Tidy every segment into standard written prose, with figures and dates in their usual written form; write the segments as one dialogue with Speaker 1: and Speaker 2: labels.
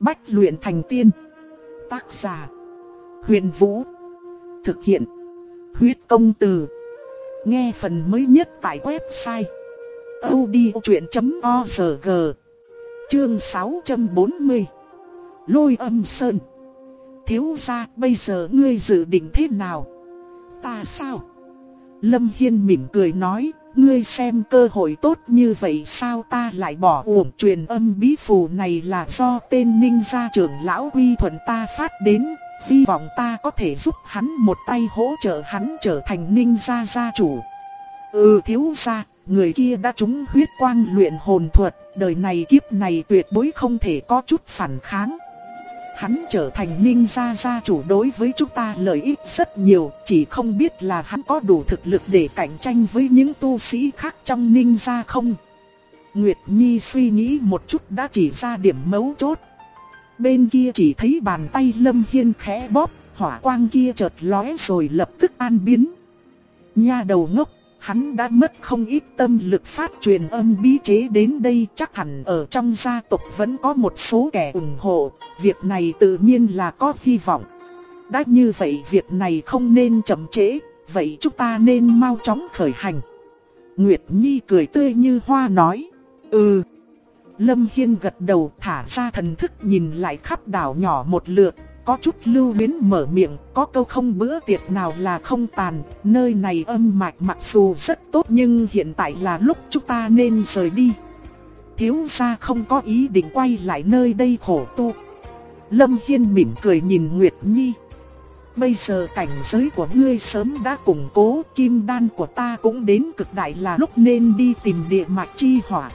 Speaker 1: Bách luyện thành tiên. Tác giả: Huyền Vũ. Thực hiện: Huyết Công Từ. Nghe phần mới nhất tại website audiochuyện.org. Chương 640. Lôi Âm Sơn. Thiếu gia, bây giờ ngươi dự định thế nào? Ta sao? Lâm Hiên mỉm cười nói, ngươi xem cơ hội tốt như vậy sao ta lại bỏ uổng. Truyền âm bí phù này là do tên Ninh gia trưởng lão Quy Thuần ta phát đến, hy vọng ta có thể giúp hắn một tay hỗ trợ hắn trở thành Ninh gia gia chủ. Thiếu gia, người kia đã trúng huyết quang luyện hồn thuật, đời này kiếp này tuyệt đối không thể có chút phản kháng. Hắn trở thành Ninh gia gia chủ đối với chúng ta lợi ích rất nhiều, chỉ không biết là hắn có đủ thực lực để cạnh tranh với những tu sĩ khác trong Ninh gia không? Nguyệt Nhi suy nghĩ một chút đã chỉ ra điểm mấu chốt. Bên kia chỉ thấy bàn tay Lâm Hiên khẽ bóp, hỏa quang kia chợt lóe rồi lập tức tan biến. Nha đầu ngốc, hắn đã mất không ít tâm lực phát truyền âm bí chế đến đây, chắc hẳn ở trong gia tộc vẫn có một số kẻ ủng hộ, việc này tự nhiên là có hy vọng. Đã như vậy việc này không nên chậm trễ, vậy chúng ta nên mau chóng khởi hành. Nguyệt Nhi cười tươi như hoa nói, Lâm Hiên gật đầu thả ra thần thức nhìn lại khắp đảo nhỏ một lượt. Có chút lưu luyến mở miệng, có câu không bữa tiệc nào là không tàn, nơi này âm mạch mặc dù rất tốt nhưng hiện tại là lúc chúng ta nên rời đi. Thiếu gia không có ý định quay lại nơi đây khổ tu. Lâm Hiên mỉm cười nhìn Nguyệt Nhi. Bây giờ cảnh giới của ngươi sớm đã củng cố, kim đan của ta cũng đến cực đại, là lúc nên đi tìm địa mạch chi hỏa.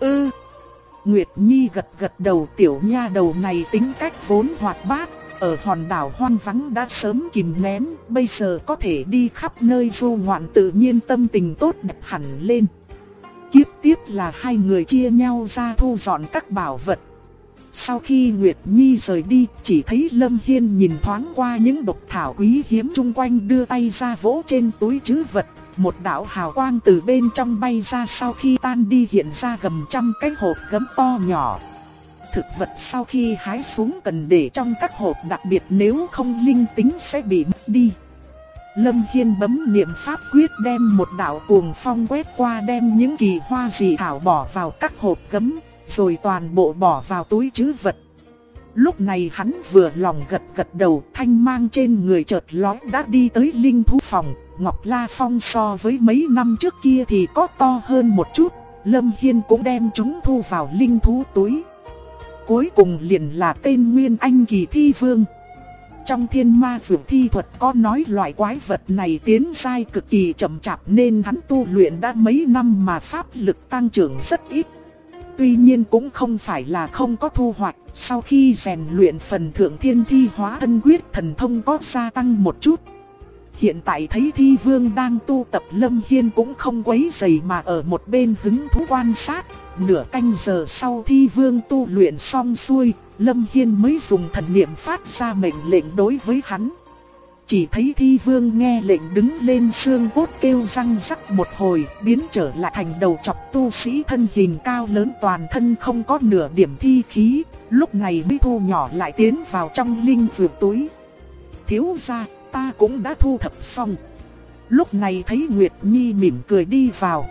Speaker 1: Nguyệt Nhi gật gật đầu, tiểu nha đầu này tính cách vốn hoạt bát. Ở hòn đảo hoang vắng đã sớm kìm nén, bây giờ có thể đi khắp nơi du ngoạn tự nhiên tâm tình tốt đẹp hẳn lên. Kiếp tiếp là hai người chia nhau ra thu dọn các bảo vật. Sau khi Nguyệt Nhi rời đi, chỉ thấy Lâm Hiên nhìn thoáng qua những độc thảo quý hiếm chung quanh, đưa tay ra vỗ trên túi trữ vật. Một đạo hào quang từ bên trong bay ra, sau khi tan đi hiện ra gần trăm cái hộp gấm to nhỏ. Thực vật sau khi hái xuống cần để trong các hộp đặc biệt, nếu không linh tính sẽ bị mất đi. Lâm Hiên bấm niệm pháp quyết đem một đạo cuồng phong quét qua, đem những kỳ hoa dị thảo bỏ vào các hộp gấm, rồi toàn bộ bỏ vào túi trữ vật. Lúc này hắn vừa lòng gật gật đầu, thanh mang trên người chợt lóe đã đi tới linh thú phòng. Ngọc La Phong so với mấy năm trước kia thì có to hơn một chút, Lâm Hiên cũng đem chúng thu vào linh thú túi. Cuối cùng liền là tên Nguyên Anh kỳ thi vương. Trong Thiên Ma Dược Thi Thuật có nói loại quái vật này tiến giai cực kỳ chậm chạp, nên hắn tu luyện đã mấy năm mà pháp lực tăng trưởng rất ít. Tuy nhiên cũng không phải là không có thu hoạch, sau khi rèn luyện phần Thượng Thiên Thi Hóa Thân Quyết thần thông có gia tăng một chút. Hiện tại thấy Thi Vương đang tu tập, Lâm Hiên cũng không quấy rầy mà ở một bên hứng thú quan sát. Nửa canh giờ sau Thi Vương tu luyện xong xuôi, Lâm Hiên mới dùng thần niệm phát ra mệnh lệnh đối với hắn. Chỉ thấy Thi Vương nghe lệnh đứng lên, xương cốt kêu răng rắc một hồi, biến trở lại thành đầu chọc tu sĩ thân hình cao lớn, toàn thân không có nửa điểm thi khí, lúc này mới thu nhỏ lại tiến vào trong linh dược túi. Thiếu gia, ta cũng đã thu thập xong. Lúc này thấy Nguyệt Nhi mỉm cười đi vào.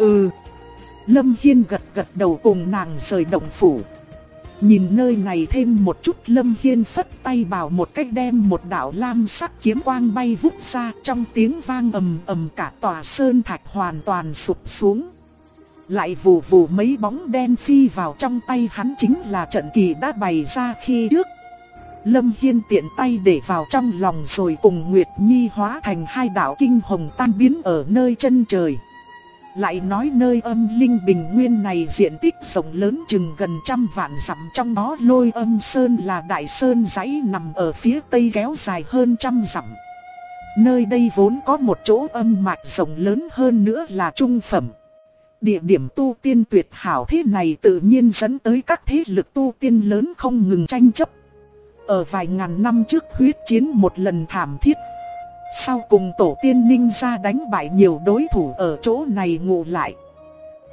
Speaker 1: Lâm Hiên gật gật đầu cùng nàng rời động phủ. Nhìn nơi này thêm một chút, Lâm Hiên phất tay bảo một cách đem một đạo lam sắc kiếm quang bay vút ra, trong tiếng vang ầm ầm cả tòa sơn thạch hoàn toàn sụp xuống. Lại vù vù mấy bóng đen phi vào trong tay hắn, chính là trận kỳ đã bày ra khi trước. Lâm Hiên tiện tay để vào trong lòng rồi cùng Nguyệt Nhi hóa thành hai đạo kinh hồng tan biến ở nơi chân trời. Lại nói nơi âm linh bình nguyên này diện tích rộng lớn chừng gần 100 vạn dặm, trong đó Lôi Âm Sơn là đại sơn dãy nằm ở phía tây kéo dài hơn 100 dặm. Nơi đây vốn có một chỗ âm mạch rộng lớn hơn nữa là trung phẩm. Địa điểm tu tiên tuyệt hảo thế này tự nhiên dẫn tới các thế lực tu tiên lớn không ngừng tranh chấp. Ở vài ngàn năm trước huyết chiến một lần thảm thiết. Sau cùng tổ tiên Ninh gia đánh bại nhiều đối thủ ở chỗ này ngụ lại.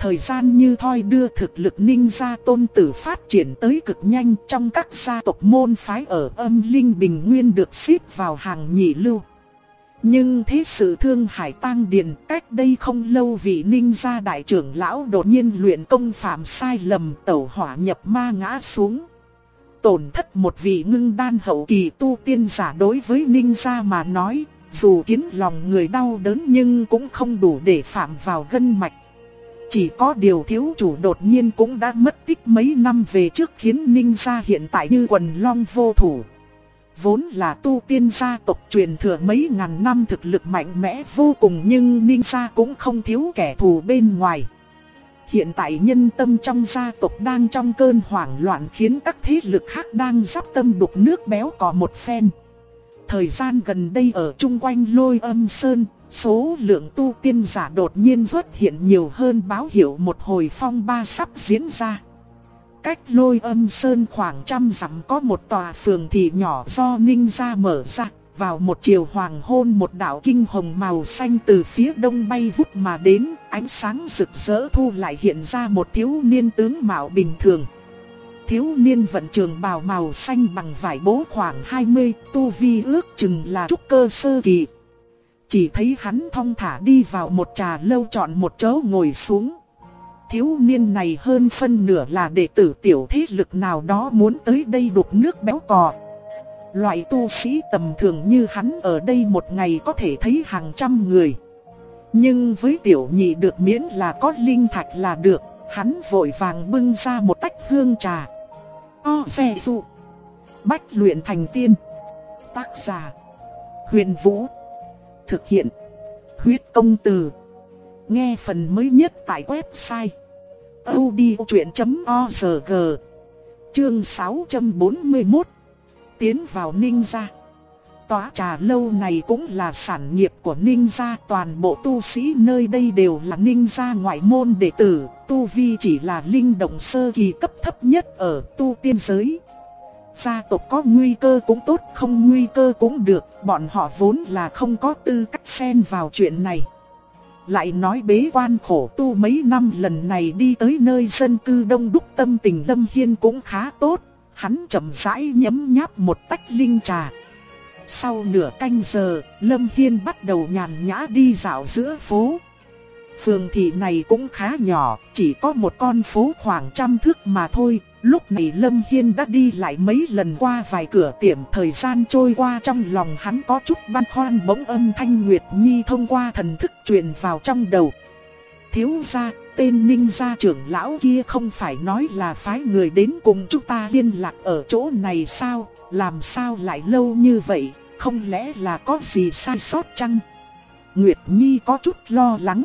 Speaker 1: Thời gian như thoi đưa thực lực ninja tôn tử phát triển tới cực nhanh, trong các gia tộc môn phái ở Âm Linh Bình Nguyên được xếp vào hàng nhị lưu. Nhưng thế sự Thương Hải Tang Điền, cách đây không lâu vị ninja đại trưởng lão đột nhiên luyện công phạm sai lầm, tẩu hỏa nhập ma ngã xuống. Tổn thất một vị ngưng đan hậu kỳ tu tiên giả đối với ninja mà nói, dù khiến lòng người đau đớn nhưng cũng không đủ để phạm vào gân mạch. Chỉ có điều thiếu chủ đột nhiên cũng đã mất tích mấy năm về trước khiến ninja hiện tại như quần long vô thủ. Vốn là tu tiên gia tộc truyền thừa mấy ngàn năm thực lực mạnh mẽ vô cùng, nhưng ninja cũng không thiếu kẻ thù bên ngoài. Hiện tại nhân tâm trong gia tộc đang trong cơn hoảng loạn, khiến các thế lực khác đang sắp tâm đục nước béo cò một phen. Thời gian gần đây ở chung quanh Lôi Âm Sơn, số lượng tu tiên giả đột nhiên xuất hiện nhiều hơn, báo hiệu một hồi phong ba sắp diễn ra. Cách Lôi Âm Sơn khoảng 100 dặm có một tòa phường thị nhỏ do ninja mở ra. Vào một chiều hoàng hôn, một đạo kinh hồng màu xanh từ phía đông bay vút mà đến, ánh sáng rực rỡ thu lại hiện ra một thiếu niên tướng mạo bình thường. Thiếu niên vận trường bào màu xanh bằng vải bố khoảng 20, tu vi ước chừng là trúc cơ sơ kỳ. Chỉ thấy hắn thong thả đi vào một trà lâu, chọn một chỗ ngồi xuống. Thiếu niên này hơn phân nửa là đệ tử tiểu thế lực nào đó muốn tới đây đục nước béo cò. Loại tu sĩ tầm thường như hắn ở đây một ngày có thể thấy hàng trăm người. Nhưng với tiểu nhị được miễn là có linh thạch là được, hắn vội vàng bưng ra một tách hương trà. Xe dụ bách luyện thành tiên. Tác giả Huyền Vũ. Thực hiện Huyết Công Từ. Nghe phần mới nhất tại website audiochuyện.org. Chương 641. Tiến vào ninja. Tòa trà lâu này cũng là sản nghiệp của ninja, toàn bộ tu sĩ nơi đây đều là ninja ngoại môn đệ tử, tu vi chỉ là linh động sơ kỳ cấp thấp nhất ở tu tiên giới. Gia tộc có nguy cơ cũng tốt, không nguy cơ cũng được, bọn họ vốn là không có tư cách xen vào chuyện này. Lại nói bế quan khổ tu mấy năm, lần này đi tới nơi dân cư đông đúc, tâm tình Lâm Hiên cũng khá tốt. Hắn chậm rãi nhấm nháp một tách linh trà. Sau nửa canh giờ, Lâm Hiên bắt đầu nhàn nhã đi dạo giữa phố. Phường thị này cũng khá nhỏ, chỉ có một con phố khoảng 100 thước mà thôi. Lúc này Lâm Hiên đã đi lại mấy lần qua vài cửa tiệm, thời gian trôi qua trong lòng hắn có chút băn khoăn, bỗng âm thanh Nguyệt Nhi thông qua thần thức truyền vào trong đầu. Thiếu gia, tên ninja trưởng lão kia không phải nói là phái người đến cùng chúng ta liên lạc ở chỗ này sao? Làm sao lại lâu như vậy? Không lẽ là có gì sai sót chăng? Nguyệt Nhi có chút lo lắng.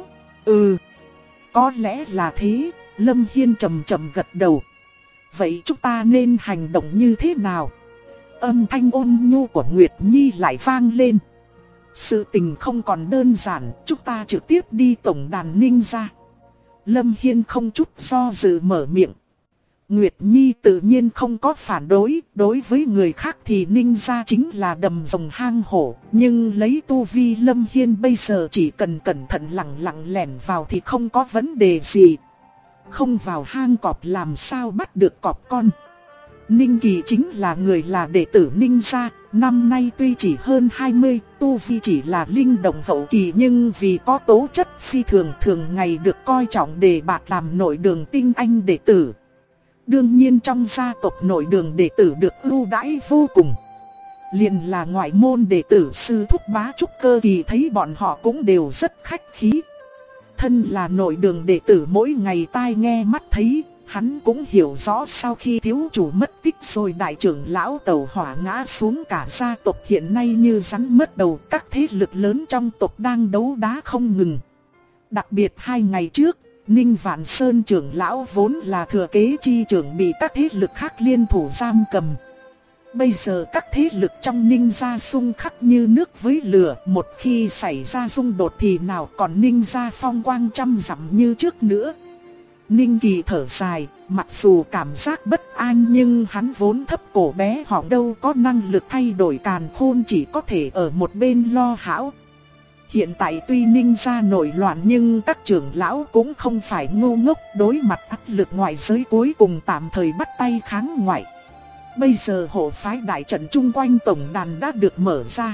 Speaker 1: Có lẽ là thế. Lâm Hiên chậm chậm gật đầu. Vậy chúng ta nên hành động như thế nào? Âm thanh ôn nhu của Nguyệt Nhi lại vang lên. Sự tình không còn đơn giản, chúng ta trực tiếp đi tổng đàn ninja. Lâm Hiên không chút do dự mở miệng. Nguyệt Nhi tự nhiên không có phản đối, đối với người khác thì ninja chính là đầm rồng hang hổ. Nhưng lấy tu vi Lâm Hiên bây giờ chỉ cần cẩn thận lặng lẻn vào thì không có vấn đề gì. Không vào hang cọp làm sao bắt được cọp con. Ninh Kỳ chính là người là đệ tử ninja, năm nay tuy chỉ hơn 20, tu vi chỉ là linh động hậu kỳ, nhưng vì có tố chất phi thường, thường ngày được coi trọng đề bạt làm nội đường tinh anh đệ tử. Đương nhiên trong gia tộc nội đường đệ tử được ưu đãi vô cùng. Liền là ngoại môn đệ tử sư thúc bá trúc cơ kỳ thấy bọn họ cũng đều rất khách khí. Thân là nội đường đệ tử mỗi ngày tai nghe mắt thấy, hắn cũng hiểu rõ sau khi thiếu chủ mất tích rồi đại trưởng lão tẩu hỏa ngã xuống, cả gia tộc hiện nay như rắn mất đầu, các thế lực lớn trong tộc đang đấu đá không ngừng. Đặc biệt 2 ngày trước, Ninh Vạn Sơn trưởng lão vốn là thừa kế chi trưởng bị các thế lực khác liên thủ giam cầm. Bây giờ các thế lực trong ninja xung khắc như nước với lửa, một khi xảy ra xung đột thì nào còn ninja phong quang 100 dặm như trước nữa. Ninh Kỳ thở dài, mặc dù cảm giác bất an nhưng hắn vốn thấp cổ bé họ đâu có năng lực thay đổi càn khôn, chỉ có thể ở một bên lo hão. Hiện tại tuy Ninh gia nổi loạn nhưng các trưởng lão cũng không phải ngu ngốc, đối mặt áp lực ngoại giới cuối cùng tạm thời bắt tay kháng ngoại. Bây giờ hộ phái đại trận chung quanh tổng đàn đã được mở ra,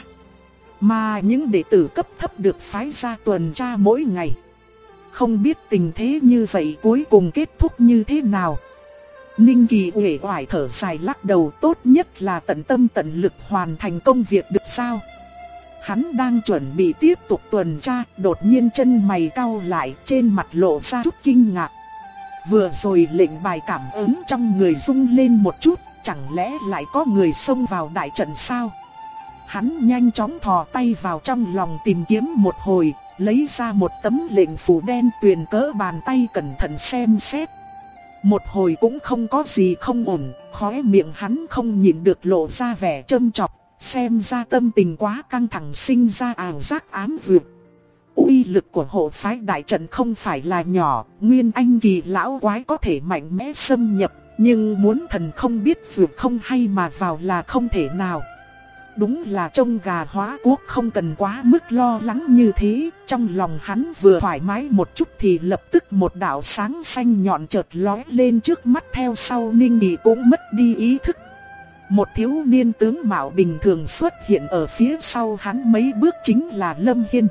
Speaker 1: mà những đệ tử cấp thấp được phái ra tuần tra mỗi ngày. Không biết tình thế như vậy cuối cùng kết thúc như thế nào. Ninh Kỳ uể oải thở dài lắc đầu, tốt nhất là tận tâm tận lực hoàn thành công việc được sao. Hắn đang chuẩn bị tiếp tục tuần tra, đột nhiên chân mày cau lại, trên mặt lộ ra chút kinh ngạc. Vừa rồi lệnh bài cảm ứng trong người rung lên một chút, chẳng lẽ lại có người xông vào đại trận sao? Hắn nhanh chóng thò tay vào trong lòng tìm kiếm một hồi, lấy ra một tấm lệnh phù đen tuyền cỡ bàn tay cẩn thận xem xét. Một hồi cũng không có gì không ổn, khóe miệng hắn không nhịn được lộ ra vẻ châm chọc, xem ra tâm tình quá căng thẳng sinh ra ảo giác ám dược. Uy lực của hộ phái đại trận không phải là nhỏ, Nguyên Anh kỳ lão quái có thể mạnh mẽ xâm nhập, nhưng muốn thần không biết dược không hay mà vào là không thể nào. Đúng là trông gà hóa quốc không cần quá mức lo lắng như thế. Trong lòng hắn vừa thoải mái một chút thì lập tức một đạo sáng xanh nhọn chợt lóe lên trước mắt, theo sau Ninh Kỳ cũng mất đi ý thức. Một thiếu niên tướng mạo bình thường xuất hiện ở phía sau hắn mấy bước, chính là Lâm Hiên.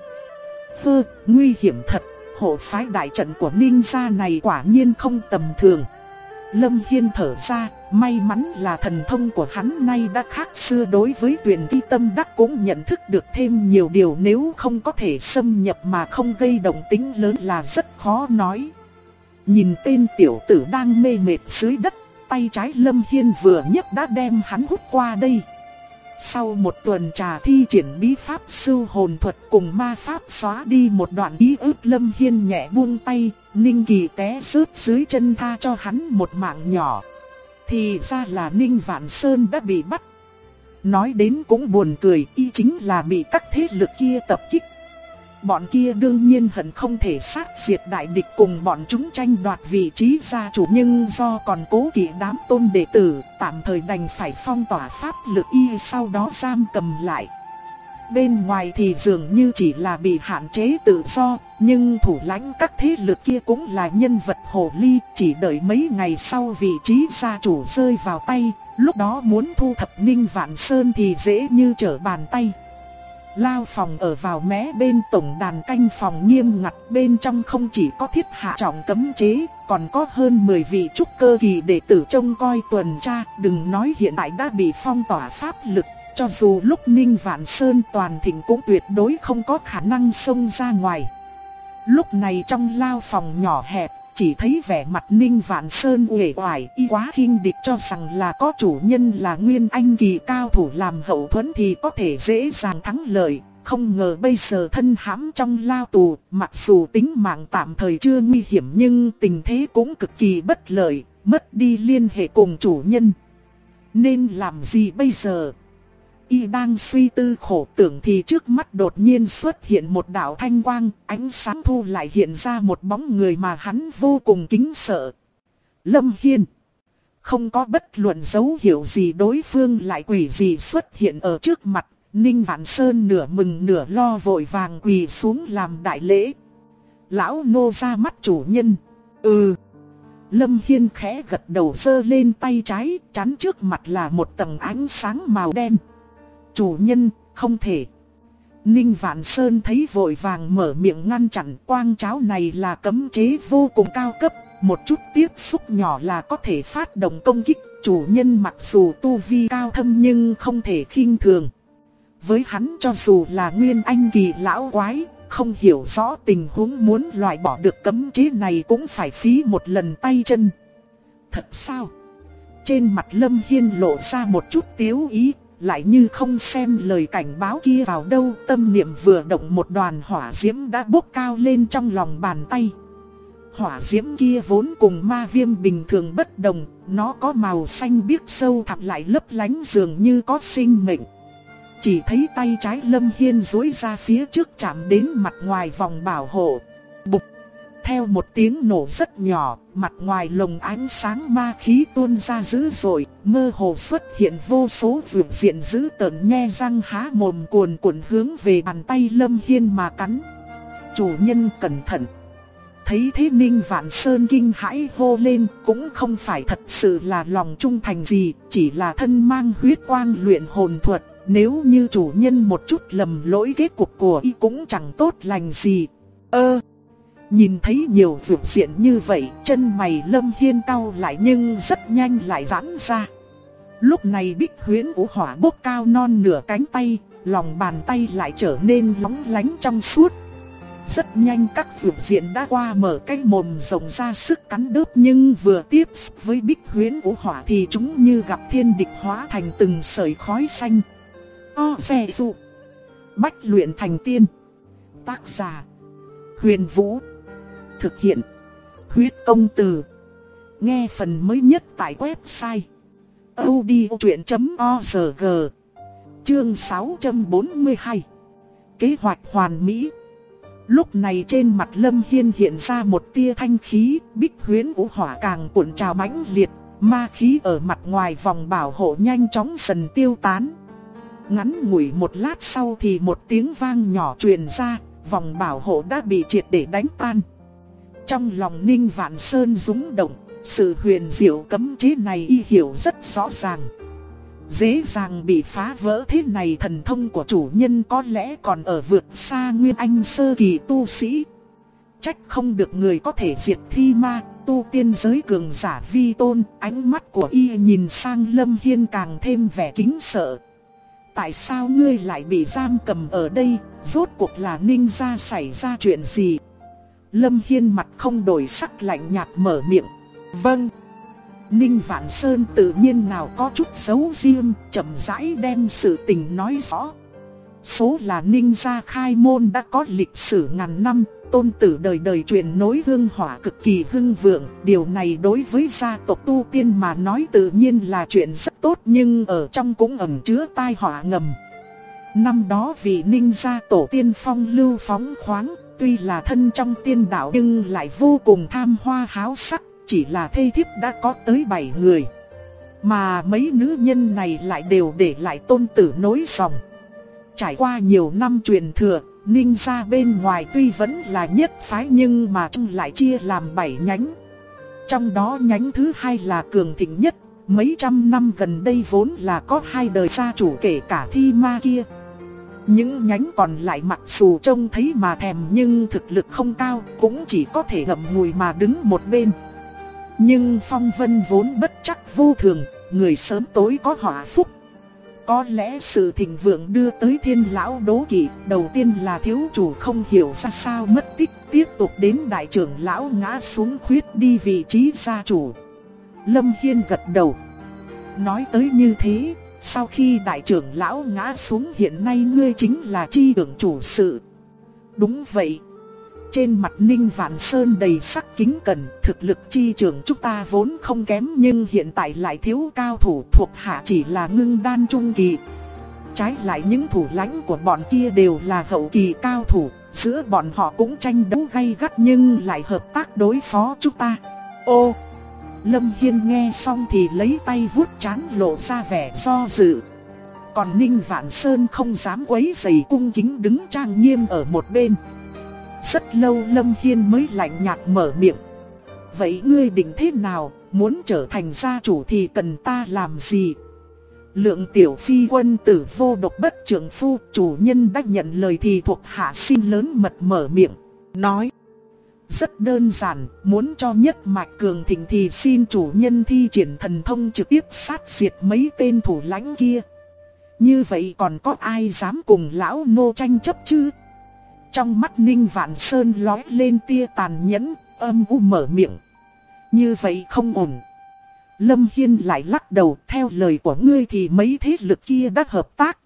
Speaker 1: Nguy hiểm thật, hộ phái đại trận của Ninh gia này quả nhiên không tầm thường. Lâm Hiên thở ra, may mắn là thần thông của hắn nay đã khác xưa, đối với Tuyền Kỳ Tâm Đắc cũng nhận thức được thêm nhiều điều, nếu không có thể xâm nhập mà không gây động tĩnh lớn là rất khó nói. Nhìn tên tiểu tử đang mê mệt dưới đất, tay trái Lâm Hiên vừa nhấc đã đem hắn hút qua đây. Sau một tuần trà thi triển bí pháp sưu hồn thuật cùng ma pháp xóa đi một đoạn ký ức, Lâm Hiên nhẹ buông tay, Ninh Kỳ té rớt dưới chân tha cho hắn một mạng nhỏ. Thì ra là Ninh Vạn Sơn đã bị bắt. Nói đến cũng buồn cười, y chính là bị các thế lực kia tập kích. Bọn kia đương nhiên hận không thể sát diệt đại địch, cùng bọn chúng tranh đoạt vị trí gia chủ, nhưng do còn cố kỵ đám tôn đệ tử, tạm thời đành phải phong tỏa pháp lực y, sau đó giam cầm lại. Bên ngoài thì dường như chỉ là bị hạn chế tự do, nhưng thủ lãnh các thế lực kia cũng là nhân vật hồ ly, chỉ đợi mấy ngày sau vị trí gia chủ rơi vào tay, lúc đó muốn thu thập Ninh Vạn Sơn thì dễ như trở bàn tay. Lao phòng ở vào mé bên tổng đàn, canh phòng nghiêm ngặt, bên trong không chỉ có thiết hạ trọng cấm chế, còn có hơn 10 vị trúc cơ kỳ đệ tử trông coi tuần tra. Đừng nói hiện tại đã bị phong tỏa pháp lực, cho dù lúc Ninh Vạn Sơn toàn thịnh cũng tuyệt đối không có khả năng xông ra ngoài. Lúc này trong lao phòng nhỏ hẹp, chỉ thấy vẻ mặt Ninh Vạn Sơn uể oải, y quá khinh địch, cho rằng là có chủ nhân là Nguyên Anh kỳ cao thủ làm hậu thuẫn thì có thể dễ dàng thắng lợi. Không ngờ bây giờ thân hãm trong lao tù, mặc dù tính mạng tạm thời chưa nguy hiểm nhưng tình thế cũng cực kỳ bất lợi, mất đi liên hệ cùng chủ nhân. Nên làm gì bây giờ? Y đang suy tư khổ tưởng thì trước mắt đột nhiên xuất hiện một đạo thanh quang, ánh sáng thu lại hiện ra một bóng người mà hắn vô cùng kính sợ. Lâm Hiên. Không có bất luận dấu hiệu gì đối phương lại quỷ dị xuất hiện ở trước mặt, Ninh Vạn Sơn nửa mừng nửa lo vội vàng quỳ xuống làm đại lễ. Lão nô ra mắt chủ nhân. Lâm Hiên khẽ gật đầu, giơ lên tay trái, chắn trước mặt là một tầng ánh sáng màu đen. Chủ nhân, không thể. Ninh Vạn Sơn thấy vội vàng mở miệng ngăn chặn, quang cháo này là cấm chế vô cùng cao cấp, một chút tiếp xúc nhỏ là có thể phát động công kích. Chủ nhân mặc dù tu vi cao thâm nhưng không thể khinh thường. Với hắn cho dù là Nguyên Anh kỳ lão quái, không hiểu rõ tình huống muốn loại bỏ được cấm chế này cũng phải phí một lần tay chân. Thật sao? Trên mặt Lâm Hiên lộ ra một chút tiếu ý, lại như không xem lời cảnh báo kia vào đâu, tâm niệm vừa động một đoàn hỏa diễm đã bốc cao lên trong lòng bàn tay. Hỏa diễm kia vốn cùng ma viêm bình thường bất đồng, nó có màu xanh biếc sâu thẳm lại lấp lánh dường như có sinh mệnh. Chỉ thấy tay trái Lâm Hiên duỗi ra phía trước chạm đến mặt ngoài vòng bảo hộ. Bụp! Theo một tiếng nổ rất nhỏ, mặt ngoài lồng ánh sáng ma khí tuôn ra dữ dội, mơ hồ xuất hiện vô số vượt diện dữ tợn nhe răng há mồm cuồn cuộn hướng về bàn tay Lâm Hiên mà cắn. Chủ nhân cẩn thận! Thấy thế Ninh Vạn Sơn kinh hãi hô lên, cũng không phải thật sự là lòng trung thành gì, chỉ là thân mang huyết quang luyện hồn thuật. Nếu như chủ nhân một chút lầm lỗi kết cục của y cũng chẳng tốt lành gì. Nhìn thấy nhiều vượt diện như vậy, chân mày Lâm Hiên cau lại nhưng rất nhanh lại giãn ra. Lúc này Bích Huyễn Vũ Hỏa bốc cao non nửa cánh tay, lòng bàn tay lại trở nên lóng lánh trong suốt. Rất nhanh các vượt diện đã qua mở cái mồm rộng ra sức cắn đớp, nhưng vừa tiếp xúc với Bích Huyễn Vũ Hỏa thì chúng như gặp thiên địch hóa thành từng sợi khói xanh. Xe dụ Bách luyện thành tiên. Tác giả Huyền Vũ. Thực hiện Huyết Công Từ. Nghe phần mới nhất tại website audiochuyện.org. Chương 642. Kế hoạch hoàn mỹ. Lúc này trên mặt Lâm Hiên hiện ra một tia thanh khí, Bích Huyễn Vũ Hỏa càng cuộn trào mãnh liệt, ma khí ở mặt ngoài vòng bảo hộ nhanh chóng dần tiêu tán. Ngắn ngủi một lát sau thì một tiếng vang nhỏ truyền ra, vòng bảo hộ đã bị triệt để đánh tan. Trong lòng Ninh Vạn Sơn rung động, sự huyền diệu cấm chế này y hiểu rất rõ ràng. Dễ dàng bị phá vỡ thế này, thần thông của chủ nhân có lẽ còn ở vượt xa Nguyên Anh sơ kỳ tu sĩ. Trách không được người có thể diệt thi ma, tu tiên giới cường giả vi tôn. Ánh mắt của y nhìn sang Lâm Hiên càng thêm vẻ kính sợ. Tại sao ngươi lại bị giam cầm ở đây, rốt cuộc là Ninh gia xảy ra chuyện gì? Lâm Hiên mặt không đổi sắc lạnh nhạt mở miệng. Vâng. Ninh Vạn Sơn tự nhiên nào có chút giấu riêng, chậm rãi đem sự tình nói rõ. Số là Ninh gia khai môn đã có lịch sử ngàn năm, tôn tử đời đời truyền nối hương hỏa cực kỳ hưng vượng. Điều này đối với gia tộc tu tiên mà nói tự nhiên là chuyện rất tốt, nhưng ở trong cũng ẩn chứa tai họa ngầm. Năm đó vì Ninh gia tổ tiên phong lưu phóng khoáng, tuy là thân trong tiên đạo nhưng lại vô cùng tham hoa háo sắc, chỉ là thê thiếp đã có tới 7 người. Mà mấy nữ nhân này lại đều để lại tôn tử nối dòng. Trải qua nhiều năm truyền thừa, Ninh gia bên ngoài tuy vẫn là nhất phái nhưng mà trong lại chia làm 7 nhánh. Trong đó nhánh thứ hai là cường thịnh nhất, mấy trăm năm gần đây vốn là có 2 đời gia chủ kể cả thi ma kia. Những nhánh còn lại mặc dù trông thấy mà thèm nhưng thực lực không cao, cũng chỉ có thể ngậm ngùi mà đứng một bên. Nhưng phong vân vốn bất chắc vô thường, người sớm tối có họa phúc. Có lẽ sự thịnh vượng đưa tới thiên lão đố kỵ, đầu tiên là thiếu chủ không hiểu ra sao mất tích, tiếp tục đến đại trưởng lão ngã xuống khuyết đi vị trí gia chủ. Lâm Hiên gật đầu. Nói tới như thế, sau khi đại trưởng lão ngã xuống hiện nay ngươi chính là chi trưởng chủ sự. Đúng vậy. Trên mặt Ninh Vạn Sơn đầy sắc kính cẩn, thực lực chi trưởng chúng ta vốn không kém nhưng hiện tại lại thiếu cao thủ, thuộc hạ chỉ là ngưng đan trung kỳ. Trái lại những thủ lãnh của bọn kia đều là hậu kỳ cao thủ, giữa bọn họ cũng tranh đấu gay gắt nhưng lại hợp tác đối phó chúng ta. Ô! Lâm Hiên nghe xong thì lấy tay vuốt trán lộ ra vẻ do dự. Còn Ninh Vạn Sơn không dám quấy rầy, cung kính đứng trang nghiêm ở một bên. Rất lâu Lâm Hiên mới lạnh nhạt mở miệng. Vậy ngươi định thế nào, muốn trở thành gia chủ thì cần ta làm gì? Lượng tiểu phi quân tử vô độc bất trưởng phu, chủ nhân đã nhận lời thì thuộc hạ xin lớn mật mở miệng, nói. Rất đơn giản, muốn cho nhất mạch cường thịnh thì xin chủ nhân thi triển thần thông trực tiếp sát diệt mấy tên thủ lãnh kia. Như vậy còn có ai dám cùng lão nô tranh chấp chứ? Trong mắt Ninh Vạn Sơn lóe lên tia tàn nhẫn, âm u mở miệng. Như vậy không ổn. Lâm Hiên lại lắc đầu, theo lời của ngươi thì mấy thế lực kia đã hợp tác.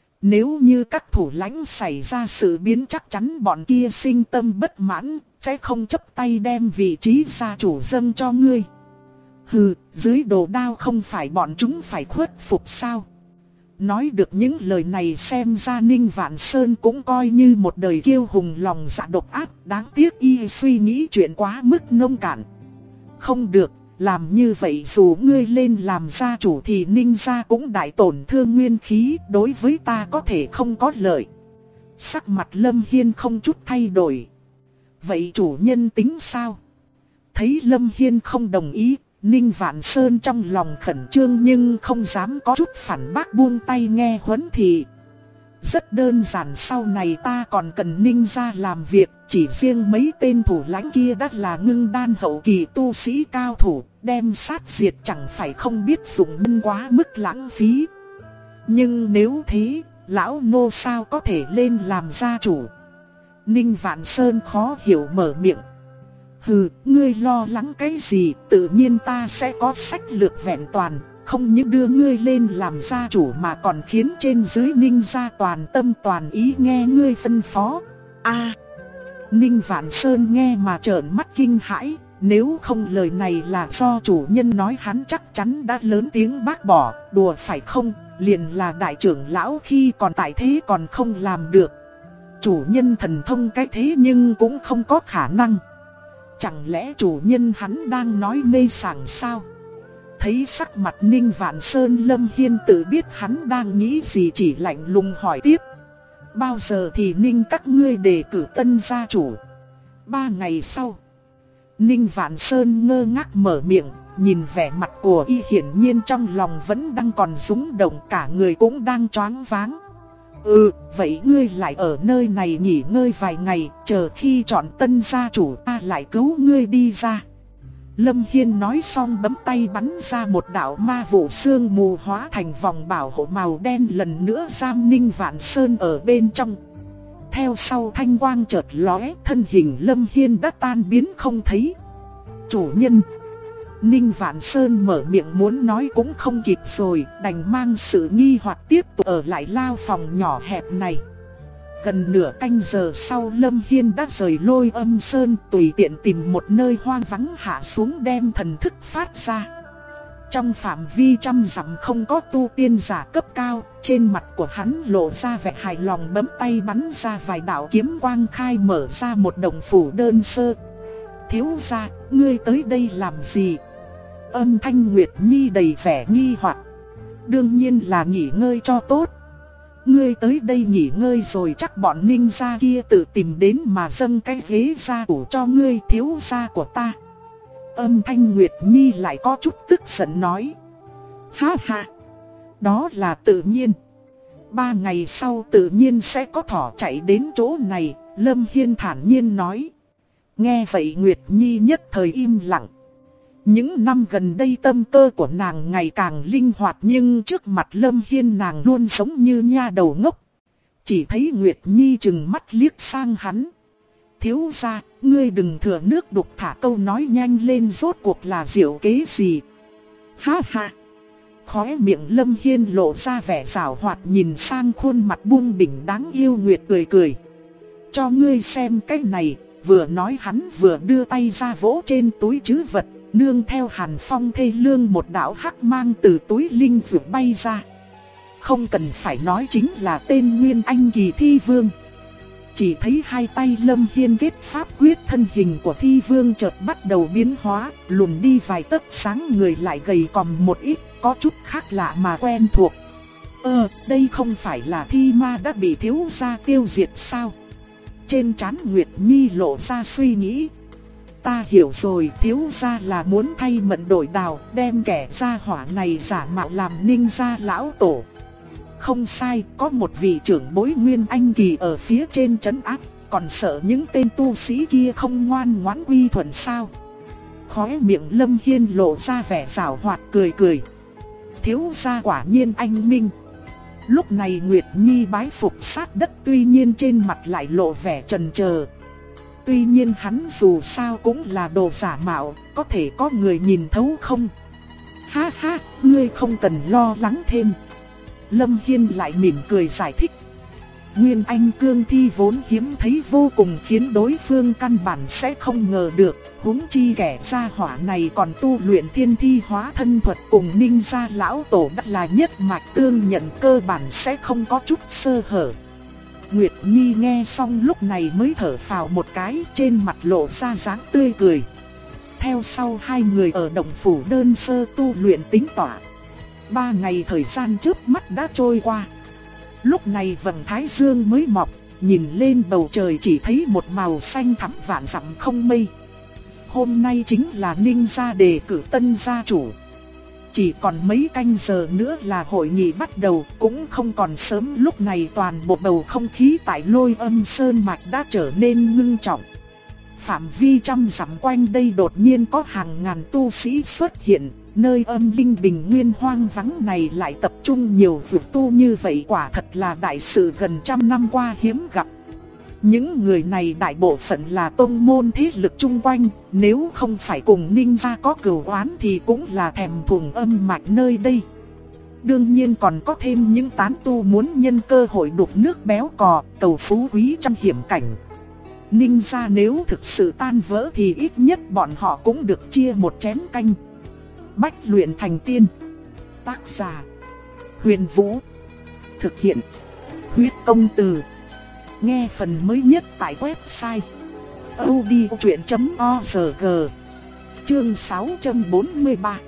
Speaker 1: Nếu như các thủ lãnh xảy ra sự biến chắc chắn bọn kia sinh tâm bất mãn, sẽ không chấp tay đem vị trí gia chủ dâng cho ngươi. Hừ, dưới đồ đao không phải bọn chúng phải khuất phục sao? Nói được những lời này xem ra Ninh Vạn Sơn cũng coi như một đời kiêu hùng lòng dạ độc ác. Đáng tiếc y suy nghĩ chuyện quá mức nông cạn. Không được, làm như vậy dù ngươi lên làm gia chủ thì Ninh gia cũng đại tổn thương nguyên khí, đối với ta có thể không có lợi. Sắc mặt Lâm Hiên không chút thay đổi. Vậy chủ nhân tính sao? Thấy Lâm Hiên không đồng ý, Ninh Vạn Sơn trong lòng khẩn trương nhưng không dám có chút phản bác, buông tay nghe huấn thị. Rất đơn giản, sau này ta còn cần Ninh gia làm việc, chỉ riêng mấy tên thủ lãnh kia đã là ngưng đan hậu kỳ tu sĩ cao thủ, đem sát diệt chẳng phải không biết dụng binh quá mức lãng phí. Nhưng nếu thế, lão nô sao có thể lên làm gia chủ? Ninh Vạn Sơn khó hiểu mở miệng. Hừ, ngươi lo lắng cái gì, tự nhiên ta sẽ có sách lược vẹn toàn, không những đưa ngươi lên làm gia chủ mà còn khiến trên dưới Ninh gia toàn tâm toàn ý nghe ngươi phân phó. Ninh Vạn Sơn nghe mà trợn mắt kinh hãi, nếu không lời này là do chủ nhân nói hắn chắc chắn đã lớn tiếng bác bỏ, đùa phải không, liền là đại trưởng lão khi còn tại thế còn không làm được. Chủ nhân thần thông cái thế nhưng cũng không có khả năng. Chẳng lẽ chủ nhân hắn đang nói mê sảng sao? Thấy sắc mặt Ninh Vạn Sơn, Lâm Hiên tự biết hắn đang nghĩ gì, chỉ lạnh lùng hỏi tiếp. Bao giờ thì Ninh các ngươi đề cử tân gia chủ? 3 ngày sau. Ninh Vạn Sơn ngơ ngác mở miệng, nhìn vẻ mặt của y hiển nhiên trong lòng vẫn đang còn rung động, cả người cũng đang choáng váng. Vậy ngươi lại ở nơi này nghỉ ngơi vài ngày, chờ khi chọn tân gia chủ ta lại cứu ngươi đi ra. Lâm Hiên nói xong bấm tay bắn ra một đạo ma vụ sương mù hóa thành vòng bảo hộ màu đen, lần nữa giam Ninh Vạn Sơn ở bên trong. Theo sau thanh quang chợt lóe, thân hình Lâm Hiên đã tan biến không thấy. Chủ nhân. Ninh Vạn Sơn mở miệng muốn nói cũng không kịp rồi, đành mang sự nghi hoặc tiếp tục ở lại lao phòng nhỏ hẹp này. Gần nửa canh giờ sau, Lâm Hiên đã rời Lôi Âm Sơn, tùy tiện tìm một nơi hoang vắng hạ xuống đem thần thức phát ra. Trong phạm vi trăm dặm không có tu tiên giả cấp cao, trên mặt của hắn lộ ra vẻ hài lòng, bấm tay bắn ra vài đạo kiếm quang, khai mở ra một động phủ đơn sơ. Thiếu gia, ngươi tới đây làm gì? Âm thanh Nguyệt Nhi đầy vẻ nghi hoặc. Đương nhiên là nghỉ ngơi cho tốt. Ngươi tới đây nghỉ ngơi rồi chắc bọn Ninh gia kia tự tìm đến mà dâng cái ghế gia chủ cho ngươi, thiếu gia của ta. Âm thanh Nguyệt Nhi lại có chút tức giận nói. Ha ha, đó là tự nhiên. 3 ngày sau tự nhiên sẽ có thỏ chạy đến chỗ này, Lâm Hiên thản nhiên nói. Nghe vậy Nguyệt Nhi nhất thời im lặng. Những năm gần đây tâm cơ của nàng ngày càng linh hoạt, nhưng trước mặt Lâm Hiên nàng luôn sống như nha đầu ngốc. Chỉ thấy Nguyệt Nhi chừng mắt liếc sang hắn. Thiếu gia, ngươi đừng thừa nước đục thả câu, nói nhanh lên, rốt cuộc là diệu kế gì? Ha ha! Khóe miệng Lâm Hiên lộ ra vẻ giảo hoạt, nhìn sang khuôn mặt buông bỉnh đáng yêu Nguyệt cười cười. Cho ngươi xem cái này. Vừa nói hắn vừa đưa tay ra vỗ trên túi trữ vật, nương theo hàn phong thê lương một đạo hắc mang từ túi linh dược bay ra. Không cần phải nói chính là tên Nguyên Anh kỳ Thi Vương. Chỉ thấy hai tay Lâm Hiên kết pháp quyết, thân hình của Thi Vương chợt bắt đầu biến hóa, lùn đi vài tấc, sáng người lại gầy còm một ít, có chút khác lạ mà quen thuộc. Đây không phải là Thi Ma đã bị thiếu gia tiêu diệt sao? Trên trán Nguyệt Nhi lộ ra suy nghĩ. Ta hiểu rồi, thiếu gia là muốn thay mận đổi đào, đem kẻ gia hỏa này giả mạo làm Ninh gia lão tổ. Không sai, có một vị trưởng bối Nguyên Anh kỳ ở phía trên trấn áp, còn sợ những tên tu sĩ kia không ngoan ngoãn quy thuận sao? Khóe miệng Lâm Hiên lộ ra vẻ giảo hoạt cười cười. Thiếu gia quả nhiên anh minh. Lúc này Nguyệt Nhi bái phục sát đất, tuy nhiên trên mặt lại lộ vẻ chần chờ. Tuy nhiên hắn dù sao cũng là đồ giả mạo, có thể có người nhìn thấu không? Ha ha, ngươi không cần lo lắng thêm. Lâm Hiên lại mỉm cười giải thích. Nguyên Anh cương thi vốn hiếm thấy vô cùng khiến đối phương căn bản sẽ không ngờ được, huống chi kẻ gia hỏa này còn tu luyện thiên thi hóa thân thuật cùng Ninh gia lão tổ đã là nhất mạch tương nhận, cơ bản sẽ không có chút sơ hở. Nguyệt Nhi nghe xong lúc này mới thở phào một cái, trên mặt lộ ra dáng tươi cười. Theo sau hai người ở động phủ đơn sơ tu luyện tính tỏa. 3 ngày thời gian trước mắt đã trôi qua. Lúc này vầng thái dương mới mọc, nhìn lên bầu trời chỉ thấy một màu xanh thẳm vạn dặm không mây. Hôm nay chính là Ninh gia đề cử tân gia chủ. Chỉ còn mấy canh giờ nữa là hội nghị bắt đầu, cũng không còn sớm. Lúc này toàn bộ bầu không khí tại Lôi Âm Sơn mạch đã trở nên ngưng trọng. Phạm vi trăm dặm quanh đây đột nhiên có hàng ngàn tu sĩ xuất hiện, nơi âm linh bình nguyên hoang vắng này lại tập trung nhiều vực tu như vậy, quả thật là đại sự gần trăm năm qua hiếm gặp. Những người này đại bộ phận là tông môn thế lực chung quanh, nếu không phải cùng Ninh gia có cừu oán thì cũng là thèm thuồng âm mạch nơi đây. Đương nhiên còn có thêm những tán tu muốn nhân cơ hội đục nước béo cò, cầu phú quý trong hiểm cảnh. Ninh gia nếu thực sự tan vỡ thì ít nhất bọn họ cũng được chia một chén canh. Bách luyện thành tiên. Tác giả: Huyền Vũ. Thực hiện: Huyết Công Từ. Nghe phần mới nhất tại website audiochuyện.org. Chương 643.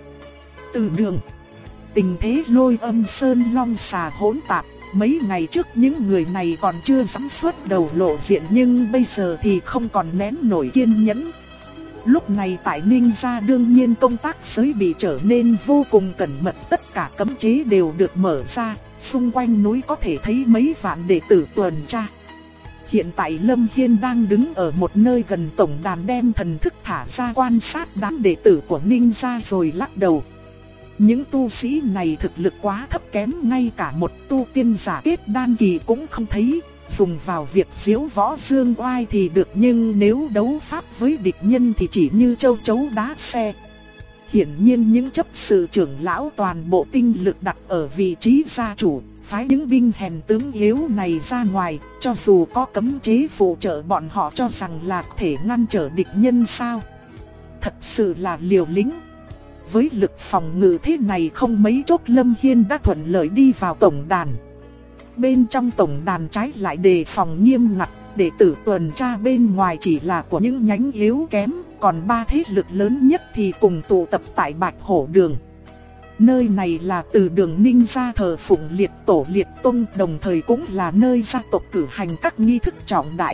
Speaker 1: Từ đường. Tình thế Lôi Âm Sơn long xà hỗn tạp. Mấy ngày trước những người này còn chưa dám xuất đầu lộ diện, nhưng bây giờ thì không còn nén nổi kiên nhẫn. Lúc này tại Ninh gia đương nhiên công tác giới bị trở nên vô cùng cẩn mật, tất cả cấm chế đều được mở ra, xung quanh núi có thể thấy mấy vạn đệ tử tuần tra. Hiện tại Lâm Hiên đang đứng ở một nơi gần tổng đàn, đem thần thức thả ra quan sát đám đệ tử của Ninh gia rồi lắc đầu. Những tu sĩ này thực lực quá thấp kém, ngay cả một tu tiên giả kết đan kỳ cũng không thấy. Dùng vào việc diếu võ dương oai thì được, nhưng nếu đấu pháp với địch nhân thì chỉ như châu chấu đá xe. Hiển nhiên những chấp sự trưởng lão toàn bộ tinh lực đặt ở vị trí gia chủ, phái những binh hèn tướng yếu này ra ngoài, cho dù có cấm chế phụ trợ bọn họ cho rằng là có thể ngăn trở địch nhân sao? Thật sự là liều lĩnh. Với lực phòng ngự thế này không mấy chốc Lâm Hiên đã thuận lợi đi vào tổng đàn. Bên trong tổng đàn trái lại đề phòng nghiêm ngặt, đệ tử tuần tra bên ngoài chỉ là của những nhánh yếu kém, còn 3 thế lực lớn nhất thì cùng tụ tập tại Bạch Hổ Đường. Nơi này là từ đường Ninh gia thờ phụng liệt tổ liệt tông, đồng thời cũng là nơi gia tộc cử hành các nghi thức trọng đại.